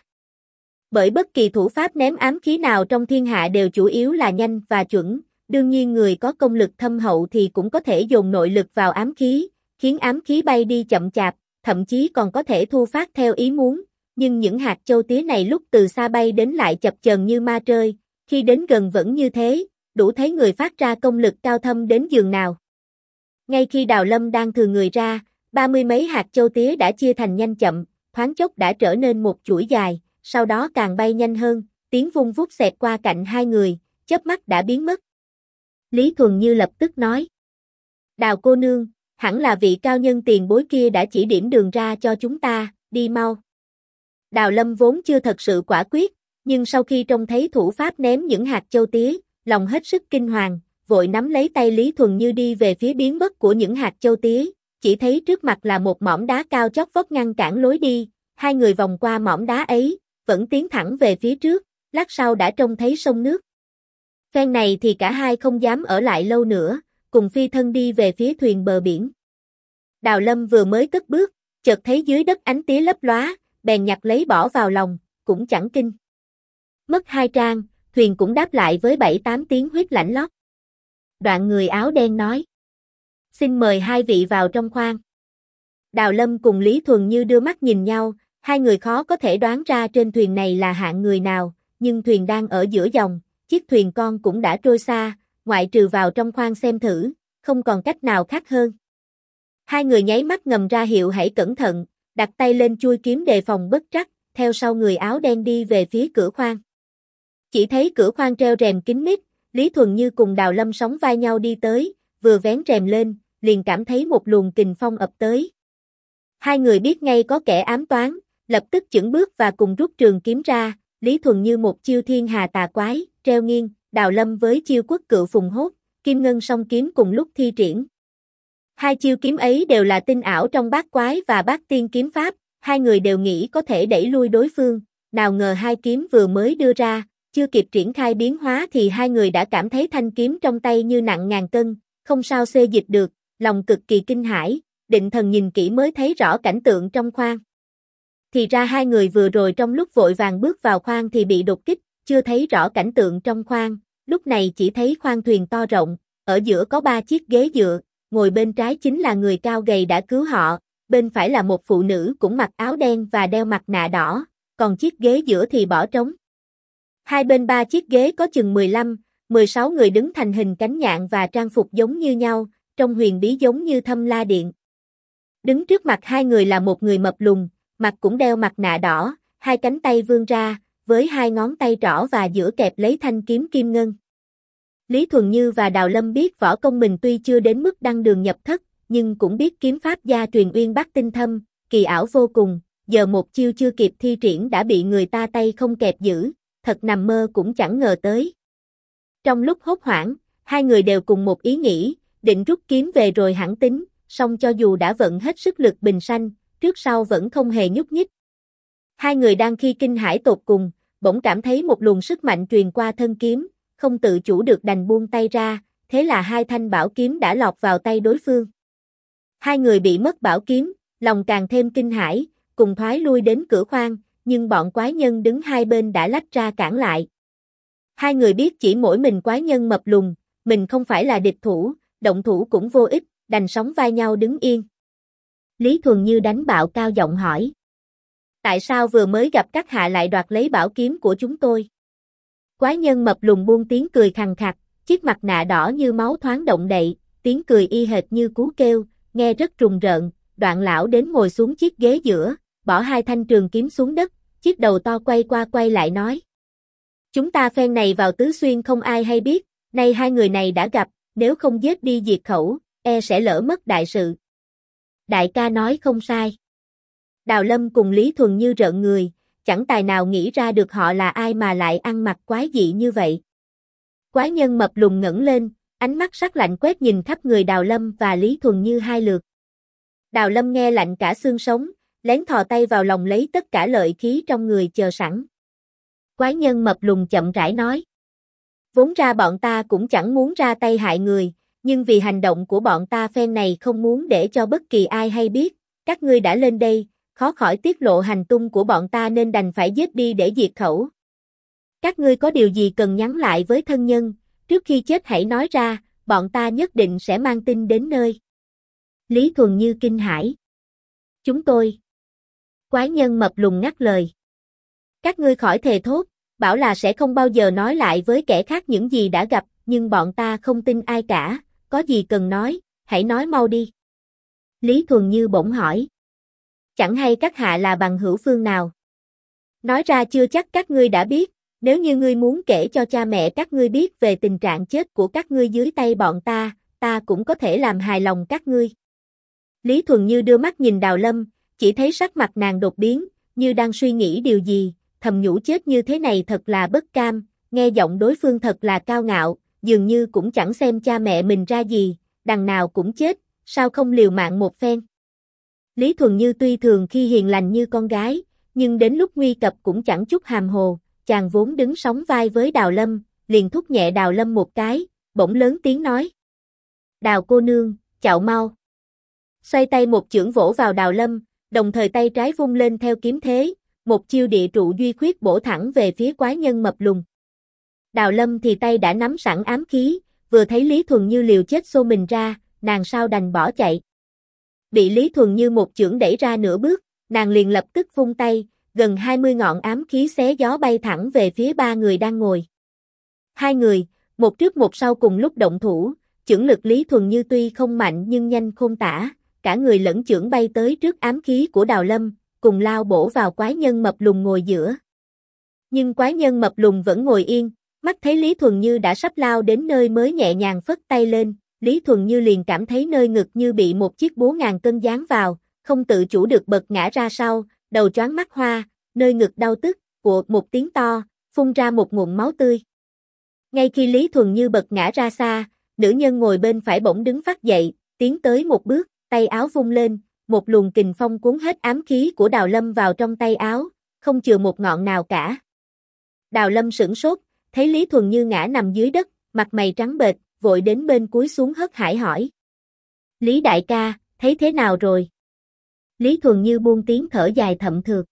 Bởi bất kỳ thủ pháp ném ám khí nào trong thiên hạ đều chủ yếu là nhanh và chuẩn, đương nhiên người có công lực thâm hậu thì cũng có thể dồn nội lực vào ám khí, khiến ám khí bay đi chậm chạp, thậm chí còn có thể thu phát theo ý muốn, nhưng những hạt châu tía này lúc từ xa bay đến lại chập chờn như ma trơi, khi đến gần vẫn như thế, đủ thấy người phát ra công lực cao thâm đến giường nào. Ngay khi Đào Lâm đang thừa người ra, 30 mấy hạt châu tía đã chia thành nhanh chậm, thoáng chốc đã trở nên một chuỗi dài, sau đó càng bay nhanh hơn, tiếng vung vút xẹt qua cạnh hai người, chớp mắt đã biến mất. Lý Thuần Như lập tức nói. Đào cô nương, hẳn là vị cao nhân tiền bối kia đã chỉ điểm đường ra cho chúng ta, đi mau. Đào Lâm vốn chưa thật sự quả quyết, nhưng sau khi trông thấy thủ pháp ném những hạt châu tía, lòng hết sức kinh hoàng, vội nắm lấy tay Lý Thuần Như đi về phía biến mất của những hạt châu tía, chỉ thấy trước mặt là một mỏm đá cao chót vót ngăn cản lối đi, hai người vòng qua mỏm đá ấy, vẫn tiến thẳng về phía trước, lát sau đã trông thấy sông nước. Phen này thì cả hai không dám ở lại lâu nữa, cùng phi thân đi về phía thuyền bờ biển. Đào Lâm vừa mới cất bước, chợt thấy dưới đất ánh tía lấp lóa, bèn nhặt lấy bỏ vào lòng, cũng chẳng kinh. Mất hai trang, thuyền cũng đáp lại với 7-8 tiếng huýt lãnh lót. Đoạn người áo đen nói. Xin mời hai vị vào trong khoang. Đào Lâm cùng Lý Thuần Như đưa mắt nhìn nhau, hai người khó có thể đoán ra trên thuyền này là hạng người nào, nhưng thuyền đang ở giữa dòng, chiếc thuyền con cũng đã trôi xa, ngoại trừ vào trong khoang xem thử, không còn cách nào khác hơn. Hai người nháy mắt ngầm ra hiệu hãy cẩn thận, đặt tay lên chuôi kiếm đề phòng bất trắc, theo sau người áo đen đi về phía cửa khoang. Chỉ thấy cửa khoang treo rèm kín mít, Lý Thuần Như cùng Đào Lâm sóng vai nhau đi tới, vừa vén rèm lên, liền cảm thấy một luồng kình phong ập tới. Hai người biết ngay có kẻ ám toán, lập tức chững bước và cùng rút trường kiếm ra, Lý Thuần Như một chiêu thiên hà tà quái, treo nghiêng, Đào Lâm với chiêu quốc cựu phùng hốt, kim ngân song kiếm cùng lúc thi triển. Hai chiêu kiếm ấy đều là tinh ảo trong bát quái và bát tiên kiếm pháp, hai người đều nghĩ có thể đẩy lui đối phương, nào ngờ hai kiếm vừa mới đưa ra, chưa kịp triển khai biến hóa thì hai người đã cảm thấy thanh kiếm trong tay như nặng ngàn cân, không sao xê dịch được, lòng cực kỳ kinh hãi, định thần nhìn kỹ mới thấy rõ cảnh tượng trong khoang. Thì ra hai người vừa rồi trong lúc vội vàng bước vào khoang thì bị đột kích, chưa thấy rõ cảnh tượng trong khoang, lúc này chỉ thấy khoang thuyền to rộng, ở giữa có 3 chiếc ghế dựa, ngồi bên trái chính là người cao gầy đã cứu họ, bên phải là một phụ nữ cũng mặc áo đen và đeo mặt nạ đỏ, còn chiếc ghế giữa thì bỏ trống. Hai bên 3 chiếc ghế có chừng 15, 16 người đứng thành hình cánh nhạn và trang phục giống như nhau, trông huyền bí giống như Thâm La Điện. Đứng trước mặt hai người là một người mập lùn, mặt cũng đeo mặt nạ đỏ, hai cánh tay vươn ra, với hai ngón tay trỏ và giữa kẹp lấy thanh kiếm kim ngân. Lý Thuần Như và Đào Lâm biết võ công mình tuy chưa đến mức đăng đường nhập thất, nhưng cũng biết kiếm pháp gia truyền uyên bác tinh thâm, kỳ ảo vô cùng, giờ một chiêu chưa kịp thi triển đã bị người ta tay không kẹp giữ, thật nằm mơ cũng chẳng ngờ tới. Trong lúc hốt hoảng, hai người đều cùng một ý nghĩ, định rút kiếm về rồi hẳn tính, song cho dù đã vận hết sức lực bình sanh, trước sau vẫn không hề nhúc nhích. Hai người đang khi kinh hãi tột cùng, bỗng cảm thấy một luồng sức mạnh truyền qua thân kiếm, không tự chủ được đành buông tay ra, thế là hai thanh bảo kiếm đã lọt vào tay đối phương. Hai người bị mất bảo kiếm, lòng càng thêm kinh hãi, cùng thoái lui đến cửa khoang, nhưng bọn quái nhân đứng hai bên đã lách ra cản lại. Hai người biết chỉ mỗi mình quái nhân mập lùn, mình không phải là địch thủ, động thủ cũng vô ích, đành sóng vai nhau đứng yên. Lý Thuần Như đánh bạo cao giọng hỏi. Tại sao vừa mới gặp các hạ lại đoạt lấy bảo kiếm của chúng tôi? Quái nhân mập lùn buông tiếng cười khằng khặc, chiếc mặt nạ đỏ như máu thoáng động đậy, tiếng cười y hệt như cú kêu, nghe rất rùng rợn, đoạn lão đến ngồi xuống chiếc ghế giữa, bỏ hai thanh trường kiếm xuống đất, chiếc đầu to quay qua quay lại nói. Chúng ta phen này vào Tứ Xuyên không ai hay biết, nay hai người này đã gặp, nếu không giết đi diệt khẩu, e sẽ lỡ mất đại sự. Đại ca nói không sai. Đào Lâm cùng Lý Thuần Như rợn người, chẳng tài nào nghĩ ra được họ là ai mà lại ăn mặc quái dị như vậy. Quái nhân mập lùn ngẩng lên, ánh mắt sắc lạnh quét nhìn khắp người Đào Lâm và Lý Thuần Như hai lượt. Đào Lâm nghe lạnh cả xương sống, lén thò tay vào lòng lấy tất cả lợi khí trong người chờ sẵn. Quái nhân mập lùn chậm rãi nói. Vốn ra bọn ta cũng chẳng muốn ra tay hại người, nhưng vì hành động của bọn ta phen này không muốn để cho bất kỳ ai hay biết, các ngươi đã lên đây, khó khỏi tiết lộ hành tung của bọn ta nên đành phải giết đi để diệt khẩu. Các ngươi có điều gì cần nhắn lại với thân nhân, trước khi chết hãy nói ra, bọn ta nhất định sẽ mang tin đến nơi. Lý Thuần Như kinh hãi. Chúng tôi. Quái nhân mập lùn ngắt lời. Các ngươi khỏi thề thốt, bảo là sẽ không bao giờ nói lại với kẻ khác những gì đã gặp, nhưng bọn ta không tin ai cả, có gì cần nói, hãy nói mau đi. Lý Thuần Như bỗng hỏi. Chẳng hay các hạ là bằng hữu phương nào? Nói ra chưa chắc các ngươi đã biết, nếu như ngươi muốn kể cho cha mẹ các ngươi biết về tình trạng chết của các ngươi dưới tay bọn ta cũng có thể làm hài lòng các ngươi. Lý Thuần Như đưa mắt nhìn Đào Lâm, chỉ thấy sắc mặt nàng đột biến, như đang suy nghĩ điều gì, thầm nhủ chết như thế này thật là bất cam, nghe giọng đối phương thật là cao ngạo, dường như cũng chẳng xem cha mẹ mình ra gì, đằng nào cũng chết, sao không liều mạng một phen. Lý Thuần Như tuy thường khi hiền lành như con gái, nhưng đến lúc nguy cập cũng chẳng chút hàm hồ, chàng vốn đứng sóng vai với Đào Lâm, liền thúc nhẹ Đào Lâm một cái, bỗng lớn tiếng nói. Đào cô nương, chạo mau. Xoay tay một chưởng vỗ vào Đào Lâm, đồng thời tay trái vung lên theo kiếm thế, một chiêu địa trụ duy khuyết bổ thẳng về phía quái nhân mập lùn. Đào Lâm thì tay đã nắm sẵn ám khí, vừa thấy Lý Thuần Như liều chết xô mình ra, nàng sao đành bỏ chạy. Bị Lý Thuần Như một chưởng đẩy ra nửa bước, nàng liền lập tức vung tay, gần 20 ngọn ám khí xé gió bay thẳng về phía ba người đang ngồi. Hai người, một trước một sau cùng lúc động thủ, chưởng lực Lý Thuần Như tuy không mạnh nhưng nhanh khôn tả, cả người lẫn chưởng bay tới trước ám khí của Đào Lâm, cùng lao bổ vào quái nhân mập lùn ngồi giữa. Nhưng quái nhân mập lùn vẫn ngồi yên, mắt thấy Lý Thuần Như đã sắp lao đến nơi mới nhẹ nhàng phất tay lên, Lý Thuần Như liền cảm thấy nơi ngực như bị một chiếc búa ngàn cân giáng vào, không tự chủ được bật ngã ra sau, đầu choáng mắt hoa, nơi ngực đau tức, của một tiếng to, phun ra một ngụm máu tươi. Ngay khi Lý Thuần Như bật ngã ra xa, nữ nhân ngồi bên phải bỗng đứng phát dậy, tiến tới một bước, tay áo vung lên, một luồng kình phong cuốn hết ám khí của Đào Lâm vào trong tay áo, không chừa một ngọn nào cả. Đào Lâm sửng sốt, thấy Lý Thuần Như ngã nằm dưới đất, mặt mày trắng bệch, vội đến bên cúi xuống hớt hải hỏi. Lý đại ca, thấy thế nào rồi? Lý Thuần Như buông tiếng thở dài thậm thượt.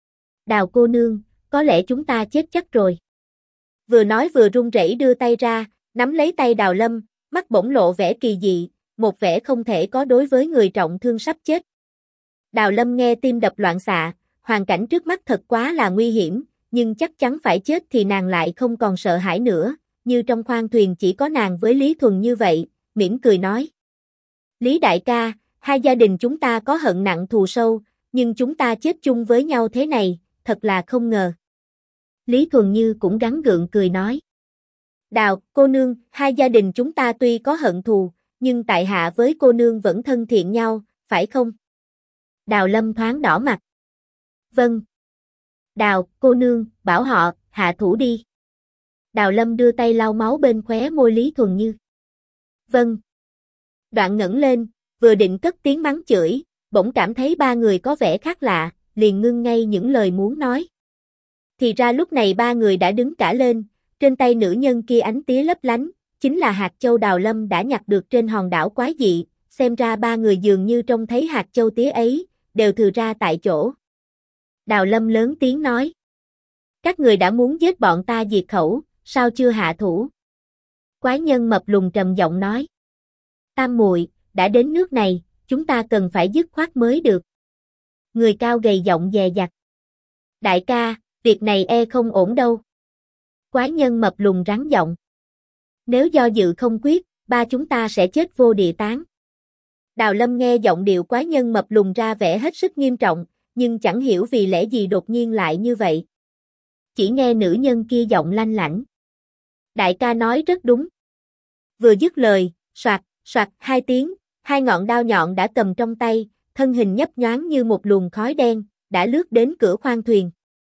Đào cô nương, có lẽ chúng ta chết chắc rồi. Vừa nói vừa run rẩy đưa tay ra, nắm lấy tay Đào Lâm, mắt bỗng lộ vẻ kỳ dị, một vẻ không thể có đối với người trọng thương sắp chết. Đào Lâm nghe tim đập loạn xạ, hoàn cảnh trước mắt thật quá là nguy hiểm, nhưng chắc chắn phải chết thì nàng lại không còn sợ hãi nữa, như trong khoang thuyền chỉ có nàng với Lý Thuần Như vậy, mỉm cười nói. Lý đại ca, hai gia đình chúng ta có hận nặng thù sâu, nhưng chúng ta chết chung với nhau thế này, thật là không ngờ. Lý Thuần Như cũng gắng gượng cười nói. Đào, cô nương, hai gia đình chúng ta tuy có hận thù, nhưng tại hạ với cô nương vẫn thân thiện nhau, phải không? Đào Lâm thoáng đỏ mặt. Vâng. Đào, cô nương, bảo họ, hạ thủ đi. Đào Lâm đưa tay lau máu bên khóe môi Lý Thuần Như. Vâng. Đoạn ngẩng lên, vừa định cất tiếng mắng chửi, bỗng cảm thấy ba người có vẻ khác lạ, liền ngưng ngay những lời muốn nói. Thì ra lúc này ba người đã đứng cả lên, trên tay nữ nhân kia ánh tía lấp lánh, chính là hạt châu Đào Lâm đã nhặt được trên hòn đảo quái dị, xem ra ba người dường như trông thấy hạt châu tía ấy, đều thừa ra tại chỗ. Đào Lâm lớn tiếng nói. Các người đã muốn giết bọn ta diệt khẩu, sao chưa hạ thủ? Quái nhân mập lùn trầm giọng nói. Tam muội, đã đến nước này, chúng ta cần phải dứt khoát mới được. Người cao gầy giọng dè dặt. Đại ca, việc này e không ổn đâu. Quái nhân mập lùn rắn giọng. Nếu do dự không quyết, ba chúng ta sẽ chết vô địa tán. Đào Lâm nghe giọng điệu quái nhân mập lùn ra vẻ hết sức nghiêm trọng, nhưng chẳng hiểu vì lẽ gì đột nhiên lại như vậy. Chỉ nghe nữ nhân kia giọng lanh lảnh. Đại ca nói rất đúng. Vừa dứt lời, soạt, soạt hai tiếng, hai ngọn đao nhọn đã cầm trong tay, thân hình nhấp nhoáng như một luồng khói đen, đã lướt đến cửa khoang thuyền.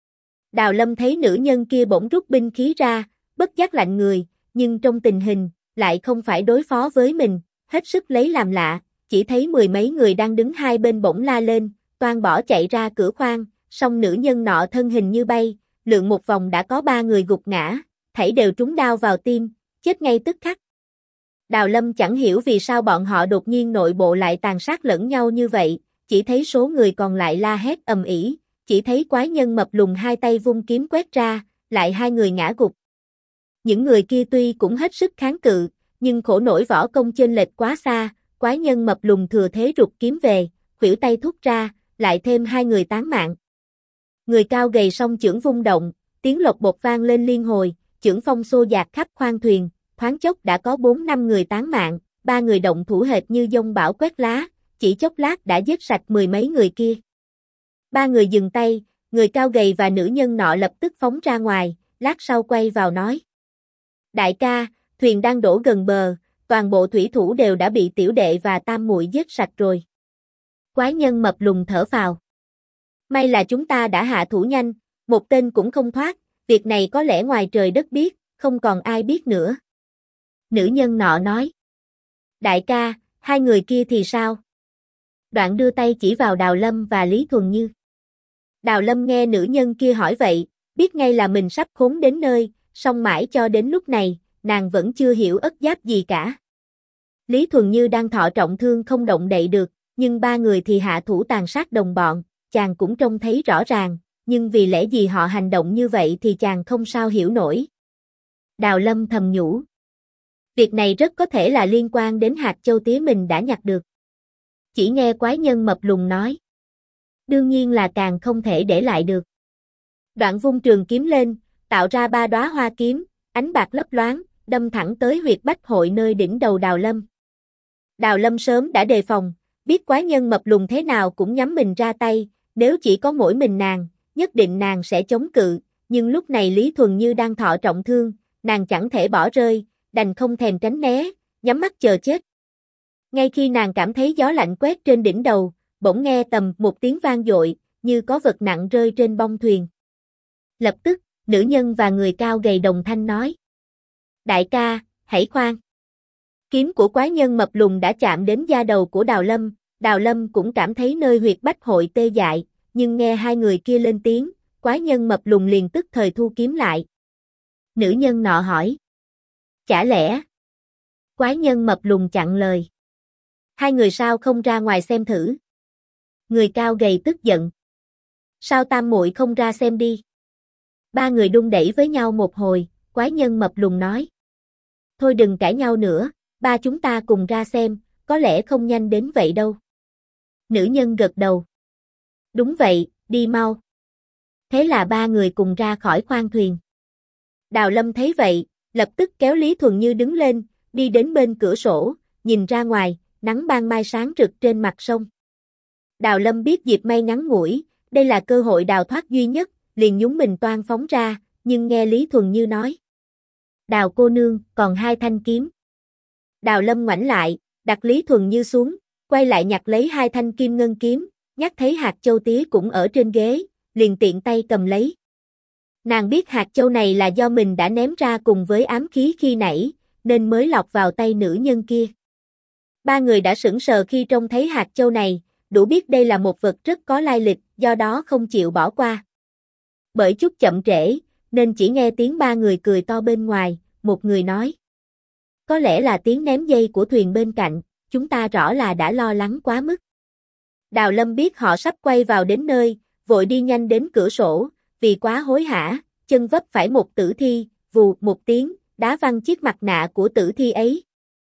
Đào Lâm thấy nữ nhân kia bỗng rút binh khí ra, bất giác lạnh người, nhưng trong tình hình, lại không phải đối phó với mình, hết sức lấy làm lạ, chỉ thấy mười mấy người đang đứng hai bên bỗng la lên, toan bỏ chạy ra cửa khoang, song nữ nhân nọ thân hình như bay, lượn một vòng đã có ba người gục ngã, thảy đều trúng đao vào tim, chết ngay tức khắc. Đào Lâm chẳng hiểu vì sao bọn họ đột nhiên nội bộ lại tàn sát lẫn nhau như vậy, chỉ thấy số người còn lại la hét ầm ĩ, chỉ thấy quái nhân mập lùn hai tay vung kiếm quét ra, lại hai người ngã gục. Những người kia tuy cũng hết sức kháng cự, nhưng khổ nổi võ công chênh lệch quá xa, quái nhân mập lùn thừa thế rụt kiếm về, khuỷu tay thúc ra, lại thêm hai người tán mạng. Người cao gầy song chưởng vung động, tiếng lộc bột vang lên liên hồi, chưởng phong xô dạt khắp khoang thuyền, thoáng chốc đã có 4-5 người tán mạng, ba người động thủ hệt như dông bão quét lá, chỉ chốc lát đã giết sạch mười mấy người kia. Ba người dừng tay, người cao gầy và nữ nhân nọ lập tức phóng ra ngoài, lát sau quay vào nói. Đại ca, thuyền đang đổ gần bờ, toàn bộ thủy thủ đều đã bị tiểu đệ và tam muội giết sạch rồi. Quái nhân mập lùn thở phào. May là chúng ta đã hạ thủ nhanh, một tên cũng không thoát, việc này có lẽ ngoài trời đất biết, không còn ai biết nữa. Nữ nhân nọ nói. Đại ca, hai người kia thì sao? Đoạn đưa tay chỉ vào Đào Lâm và Lý Thuần Như. Đào Lâm nghe nữ nhân kia hỏi vậy, biết ngay là mình sắp khốn đến nơi, song mãi cho đến lúc này, nàng vẫn chưa hiểu ất giáp gì cả. Lý Thuần Như đang thọ trọng thương không động đậy được, nhưng ba người thì hạ thủ tàn sát đồng bọn, chàng cũng trông thấy rõ ràng, nhưng vì lẽ gì họ hành động như vậy thì chàng không sao hiểu nổi. Đào Lâm thầm nhủ. Việc này rất có thể là liên quan đến hạt châu tía mình đã nhặt được. Chỉ nghe quái nhân mập lùn nói. Đương nhiên là càng không thể để lại được. Đoạn vung trường kiếm lên, tạo ra ba đóa hoa kiếm, ánh bạc lấp loáng, đâm thẳng tới huyệt bách hội nơi đỉnh đầu Đào Lâm. Đào Lâm sớm đã đề phòng, biết quái nhân mập lùn thế nào cũng nhắm mình ra tay, nếu chỉ có mỗi mình nàng, nhất định nàng sẽ chống cự, nhưng lúc này Lý Thuần Như đang thọ trọng thương, nàng chẳng thể bỏ rơi, đành không thèm tránh né, nhắm mắt chờ chết. Ngay khi nàng cảm thấy gió lạnh quét trên đỉnh đầu, bỗng nghe tầm một tiếng vang dội, như có vật nặng rơi trên bông thuyền. Lập tức, nữ nhân và người cao gầy đồng thanh nói. Đại ca, hãy khoan. Kiếm của quái nhân mập lùn đã chạm đến da đầu của Đào Lâm cũng cảm thấy nơi huyệt bách hội tê dại, nhưng nghe hai người kia lên tiếng, quái nhân mập lùn liền tức thời thu kiếm lại. Nữ nhân nọ hỏi. Chả lẽ? Quái nhân mập lùn chặn lời. Hai người sao không ra ngoài xem thử? Người cao gầy tức giận. Sao tam muội không ra xem đi? Ba người đung đẩy với nhau một hồi, quái nhân mập lùn nói. Thôi đừng cãi nhau nữa, ba chúng ta cùng ra xem, có lẽ không nhanh đến vậy đâu. Nữ nhân gật đầu. Đúng vậy, đi mau. Thế là ba người cùng ra khỏi khoang thuyền. Đào Lâm thấy vậy, lập tức kéo Lý Thuần Như đứng lên, đi đến bên cửa sổ, nhìn ra ngoài, nắng ban mai sáng rực trên mặt sông. Đào Lâm biết dịp may ngắn ngủi, đây là cơ hội đào thoát duy nhất, liền nhúng mình toan phóng ra, nhưng nghe Lý Thuần Như nói. Đào cô nương, còn hai thanh kiếm. Đào Lâm ngoảnh lại, đặt Lý Thuần Như xuống, quay lại nhặt lấy hai thanh kim ngân kiếm, nhắc thấy hạt châu tía cũng ở trên ghế, liền tiện tay cầm lấy. Nàng biết hạt châu này là do mình đã ném ra cùng với ám khí khi nãy, nên mới lọt vào tay nữ nhân kia. Ba người đã sững sờ khi trông thấy hạt châu này, đủ biết đây là một vật rất có lai lịch, do đó không chịu bỏ qua. Bởi chút chậm trễ, nên chỉ nghe tiếng ba người cười to bên ngoài, một người nói. Có lẽ là tiếng ném dây của thuyền bên cạnh, chúng ta rõ là đã lo lắng quá mức. Đào Lâm biết họ sắp quay vào đến nơi, vội đi nhanh đến cửa sổ, vì quá hối hả, chân vấp phải một tử thi, vù một tiếng, đá văng chiếc mặt nạ của tử thi ấy.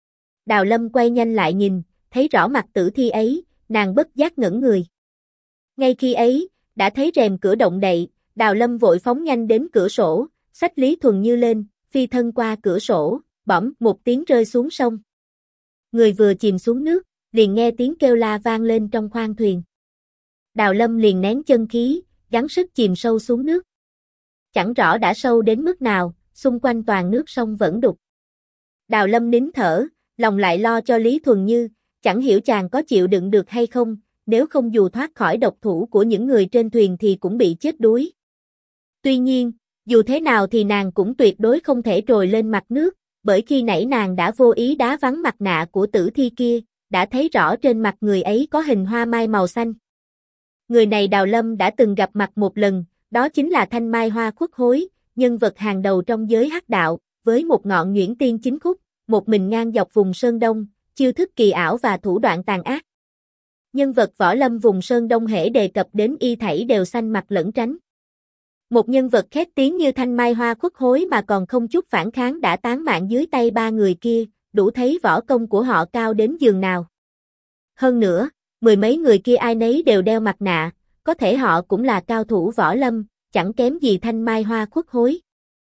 Đào Lâm quay nhanh lại nhìn, thấy rõ mặt tử thi ấy, nàng bất giác ngẩn người. Ngay khi ấy, đã thấy rèm cửa động đậy, Đào Lâm vội phóng nhanh đến cửa sổ, xách Lý Thuần Như lên, phi thân qua cửa sổ, bỗng một tiếng rơi xuống sông. Người vừa chìm xuống nước, liền nghe tiếng kêu la vang lên trong khoang thuyền. Đào Lâm liền nén chân khí, gắng sức chìm sâu xuống nước. Chẳng rõ đã sâu đến mức nào, xung quanh toàn nước sông vẫn đục. Đào Lâm nín thở, lòng lại lo cho Lý Thuần Như, chẳng hiểu chàng có chịu đựng được hay không, nếu không dù thoát khỏi độc thủ của những người trên thuyền thì cũng bị chết đuối. Tuy nhiên, dù thế nào thì nàng cũng tuyệt đối không thể trồi lên mặt nước, bởi khi nãy nàng đã vô ý đá văng mặt nạ của tử thi kia, đã thấy rõ trên mặt người ấy có hình hoa mai màu xanh. Người này Đào Lâm đã từng gặp mặt một lần, đó chính là Thanh Mai Hoa Khuất Hối, nhân vật hàng đầu trong giới hắc đạo, với một ngọn nhuyễn tiên chính khúc, một mình ngang dọc vùng Sơn Đông, chiêu thức kỳ ảo và thủ đoạn tàn ác. Nhân vật võ lâm vùng Sơn Đông hễ đề cập đến y thảy đều xanh mặt lẫn tránh. Một nhân vật khét tiếng như Thanh Mai Hoa Khuất Hối mà còn không chút phản kháng đã tán mạng dưới tay ba người kia, đủ thấy võ công của họ cao đến giường nào. Hơn nữa, mười mấy người kia ai nấy đều đeo mặt nạ, có thể họ cũng là cao thủ võ lâm, chẳng kém gì Thanh Mai Hoa Khuất Hối.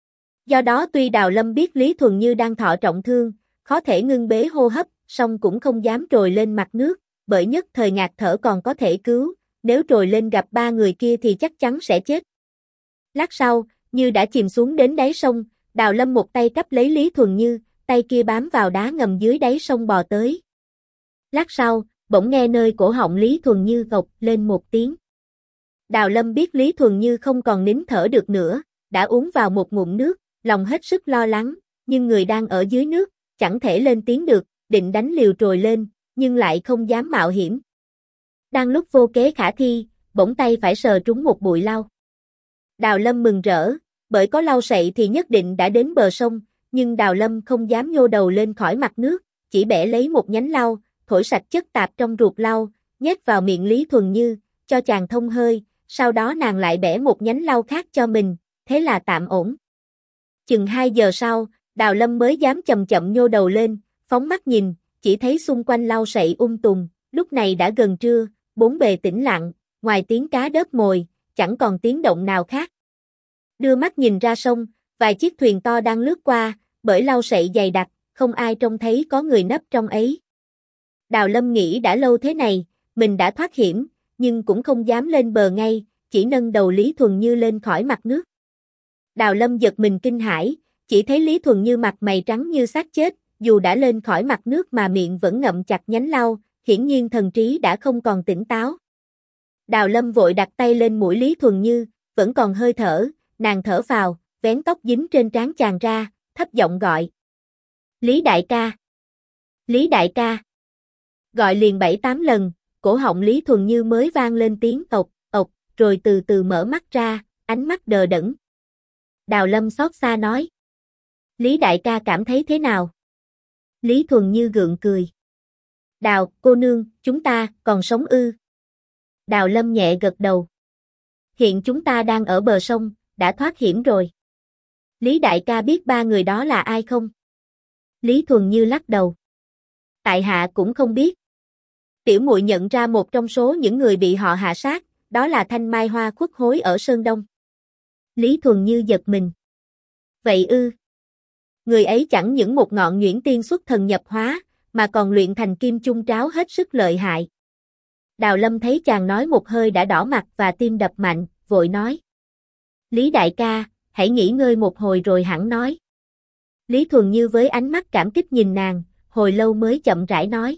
Do đó tuy Đào Lâm biết Lý Thuần Như đang thọ trọng thương, khó thể ngưng bế hô hấp, song cũng không dám trồi lên mặt nước, bởi nhất thời ngạt thở còn có thể cứu, nếu trồi lên gặp ba người kia thì chắc chắn sẽ chết. Lát sau, Như đã chìm xuống đến đáy sông, Đào Lâm một tay cắp lấy Lý Thuần Như, tay kia bám vào đá ngầm dưới đáy sông bò tới. Lát sau, bỗng nghe nơi cổ họng Lý Thuần Như gộc lên một tiếng. Đào Lâm biết Lý Thuần Như không còn nín thở được nữa, đã uống vào một ngụm nước, lòng hết sức lo lắng, nhưng người đang ở dưới nước, chẳng thể lên tiếng được, định đánh liều trồi lên, nhưng lại không dám mạo hiểm. Đang lúc vô kế khả thi, bỗng tay phải sờ trúng một bụi lau. Đào Lâm mừng rỡ, bởi có lau sậy thì nhất định đã đến bờ sông, nhưng Đào Lâm không dám nhô đầu lên khỏi mặt nước, chỉ bẻ lấy một nhánh lau, thổi sạch chất tạp trong ruột lau, nhét vào miệng Lý Thuần Như, cho chàng thông hơi, sau đó nàng lại bẻ một nhánh lau khác cho mình, thế là tạm ổn. Chừng 2 giờ sau, Đào Lâm mới dám chậm chậm nhô đầu lên, phóng mắt nhìn, chỉ thấy xung quanh lau sậy tùm, lúc này đã gần trưa, bốn bề tĩnh lặng, ngoài tiếng cá đớp mồi, chẳng còn tiếng động nào khác. Đưa mắt nhìn ra sông, vài chiếc thuyền to đang lướt qua, bởi lau sậy dày đặc, không ai trông thấy có người nấp trong ấy. Đào Lâm nghĩ đã lâu thế này, mình đã thoát hiểm, nhưng cũng không dám lên bờ ngay, chỉ nâng đầu Lý Thuần Như lên khỏi mặt nước. Đào Lâm giật mình kinh hãi, chỉ thấy Lý Thuần Như mặt mày trắng như xác chết, dù đã lên khỏi mặt nước mà miệng vẫn ngậm chặt nhánh lau, hiển nhiên thần trí đã không còn tỉnh táo. Đào Lâm vội đặt tay lên mũi Lý Thuần Như, vẫn còn hơi thở, nàng thở phào, vén tóc dính trên trán chàng ra, thấp giọng gọi. Lý đại ca! Lý đại ca! Gọi liền 7-8 lần, cổ họng Lý Thuần Như mới vang lên tiếng ộc, ộc, rồi từ từ mở mắt ra, ánh mắt đờ đẫn. Đào Lâm xót xa nói. Lý đại ca cảm thấy thế nào? Lý Thuần Như gượng cười. Đào, cô nương, chúng ta, còn sống ư? Đào Lâm nhẹ gật đầu. Hiện chúng ta đang ở bờ sông, đã thoát hiểm rồi. Lý đại ca biết ba người đó là ai không? Lý Thuần Như lắc đầu. Tại hạ cũng không biết. Tiểu muội nhận ra một trong số những người bị họ hạ sát, đó là Thanh Mai Hoa Khuất Hối ở Sơn Đông. Lý Thuần Như giật mình. Vậy ư? Người ấy chẳng những một ngọn nhuyễn tiên xuất thần nhập hóa, mà còn luyện thành kim chung tráo hết sức lợi hại. Đào Lâm thấy chàng nói một hơi đã đỏ mặt và tim đập mạnh, vội nói. Lý đại ca, hãy nghỉ ngơi một hồi rồi hẳn nói. Lý Thuần Như với ánh mắt cảm kích nhìn nàng, hồi lâu mới chậm rãi nói.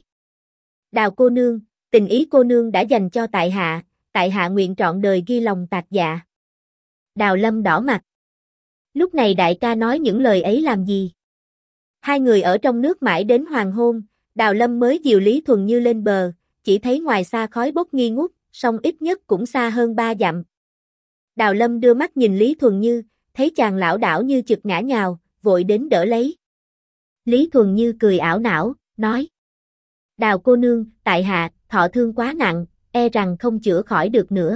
Đào cô nương, tình ý cô nương đã dành cho tại hạ nguyện trọn đời ghi lòng tạc dạ. Đào Lâm đỏ mặt. Lúc này đại ca nói những lời ấy làm gì? Hai người ở trong nước mãi đến hoàng hôn, Đào Lâm mới dìu Lý Thuần Như lên bờ, chỉ thấy ngoài xa khói bốc nghi ngút, song ít nhất cũng xa hơn 3 dặm. Đào Lâm đưa mắt nhìn Lý Thuần Như, thấy chàng lảo đảo như chực ngã nhào, vội đến đỡ lấy. Lý Thuần Như cười ảo não, nói. Đào cô nương, tại hạ, thọ thương quá nặng, e rằng không chữa khỏi được nữa.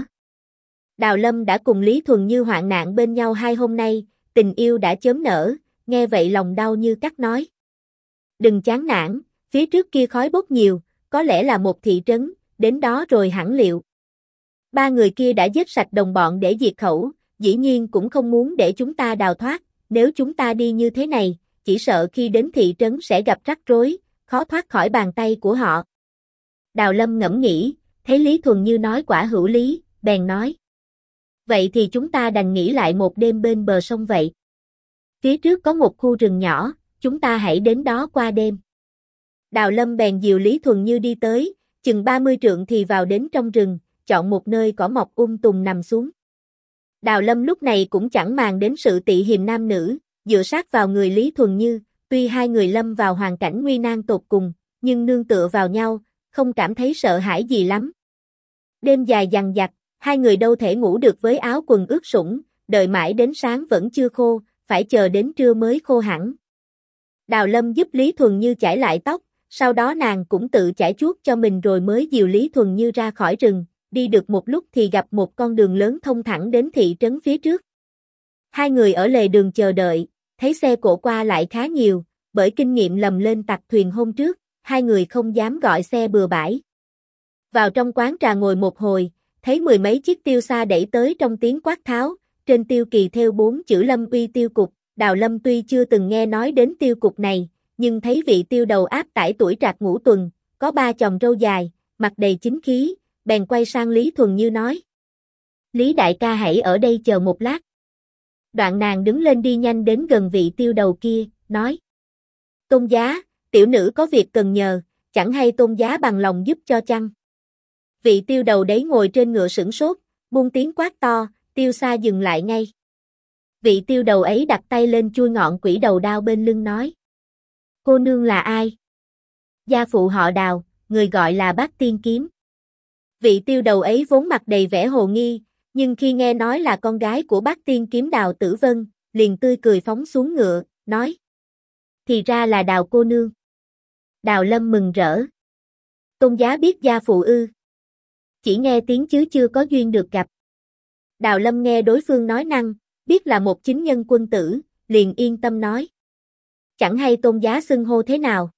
Đào Lâm đã cùng Lý Thuần Như hoạn nạn bên nhau 2 hôm nay, tình yêu đã chớm nở, nghe vậy lòng đau như cắt nói. Đừng chán nản, phía trước kia khói bốc nhiều, có lẽ là một thị trấn, đến đó rồi hẳn liệu. Ba người kia đã giết sạch đồng bọn để diệt khẩu, dĩ nhiên cũng không muốn để chúng ta đào thoát, nếu chúng ta đi như thế này, chỉ sợ khi đến thị trấn sẽ gặp rắc rối, khó thoát khỏi bàn tay của họ. Đào Lâm ngẫm nghĩ, thấy Lý Thuần Như nói quả hữu lý, bèn nói. Vậy thì chúng ta đành nghỉ lại một đêm bên bờ sông vậy. Phía trước có một khu rừng nhỏ, chúng ta hãy đến đó qua đêm. Đào Lâm bèn dìu Lý Thuần Như đi tới, chừng 30 trượng thì vào đến trong rừng, chọn một nơi cỏ mọc tùng nằm xuống. Đào Lâm lúc này cũng chẳng màng đến sự tị hiềm nam nữ, dựa sát vào người Lý Thuần Như, tuy hai người lâm vào hoàn cảnh nguy nan tột cùng, nhưng nương tựa vào nhau, không cảm thấy sợ hãi gì lắm. Đêm dài dằng dặc, hai người đâu thể ngủ được với áo quần ướt sũng, đợi mãi đến sáng vẫn chưa khô, phải chờ đến trưa mới khô hẳn. Đào Lâm giúp Lý Thuần Như chải lại tóc, sau đó nàng cũng tự chải chuốt cho mình rồi mới dìu Lý Thuần Như ra khỏi rừng, đi được một lúc thì gặp một con đường lớn thông thẳng đến thị trấn phía trước. Hai người ở lề đường chờ đợi, thấy xe cộ qua lại khá nhiều, bởi kinh nghiệm lầm lên tặc thuyền hôm trước, hai người không dám gọi xe bừa bãi. Vào trong quán trà ngồi một hồi, thấy 10 mấy chiếc tiêu xa đẩy tới trong tiếng quát tháo, trên tiêu kỳ thêu 4 chữ Lâm Uy tiêu cục. Đào Lâm tuy chưa từng nghe nói đến tiêu cục này, nhưng thấy vị tiêu đầu áp tải tuổi trạc ngũ tuần, có 3 chòm râu dài, mặt đầy chính khí, bèn quay sang Lý Thuần Như nói. Lý đại ca hãy ở đây chờ một lát. Đoạn nàng đứng lên đi nhanh đến gần vị tiêu đầu kia, nói. Tôn giá, tiểu nữ có việc cần nhờ, chẳng hay tôn giá bằng lòng giúp cho chăng? Vị tiêu đầu đấy ngồi trên ngựa sửng sốt, buông tiếng quát to, tiêu xa dừng lại ngay. Vị tiêu đầu ấy đặt tay lên chui ngọn quỷ đầu đao bên lưng nói. Cô nương là ai? Gia phụ họ Đào, người gọi là Bát Tiên Kiếm. Vị tiêu đầu ấy vốn mặt đầy vẻ hồ nghi, nhưng khi nghe nói là con gái của Bát Tiên Kiếm Đào Tử Vân, liền tươi cười phóng xuống ngựa, nói. Thì ra là Đào cô nương. Đào Lâm mừng rỡ. Tôn giá biết gia phụ ư? Chỉ nghe tiếng chứ chưa có duyên được gặp. Đào Lâm nghe đối phương nói năng, biết là một chính nhân quân tử, liền yên tâm nói. Chẳng hay tôn giá xưng hô thế nào?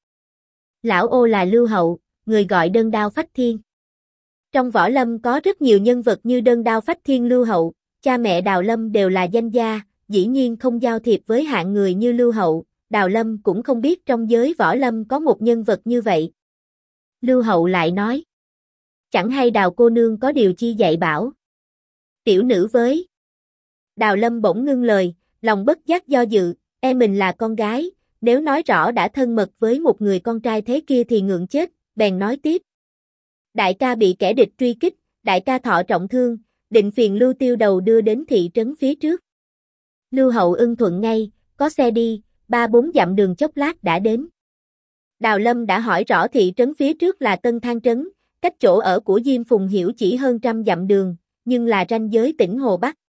Lão ô là Lưu Hậu, người gọi Đơn Đao Phách Thiên. Trong võ lâm có rất nhiều nhân vật như Đơn Đao Phách Thiên Lưu Hậu, cha mẹ Đào Lâm đều là danh gia, dĩ nhiên không giao thiệp với hạng người như Lưu Hậu, Đào Lâm cũng không biết trong giới võ lâm có một nhân vật như vậy. Lưu Hậu lại nói. Chẳng hay Đào cô nương có điều chi dạy bảo. Tiểu nữ với. Đào Lâm bỗng ngưng lời, lòng bất giác do dự, mình là con gái, nếu nói rõ đã thân mật với một người con trai thế kia thì ngượng chết, bèn nói tiếp. Đại ca bị kẻ địch truy kích, đại ca thọ trọng thương, định phiền Lưu tiêu đầu đưa đến thị trấn phía trước. Lưu Hậu ưng thuận ngay, có xe đi, 3-4 dặm đường chốc lát đã đến. Đào Lâm đã hỏi rõ thị trấn phía trước là Tân Thang Trấn, cách chỗ ở của Diêm Phùng Hiểu chỉ hơn 100 dặm đường, nhưng là ranh giới tỉnh Hồ Bắc,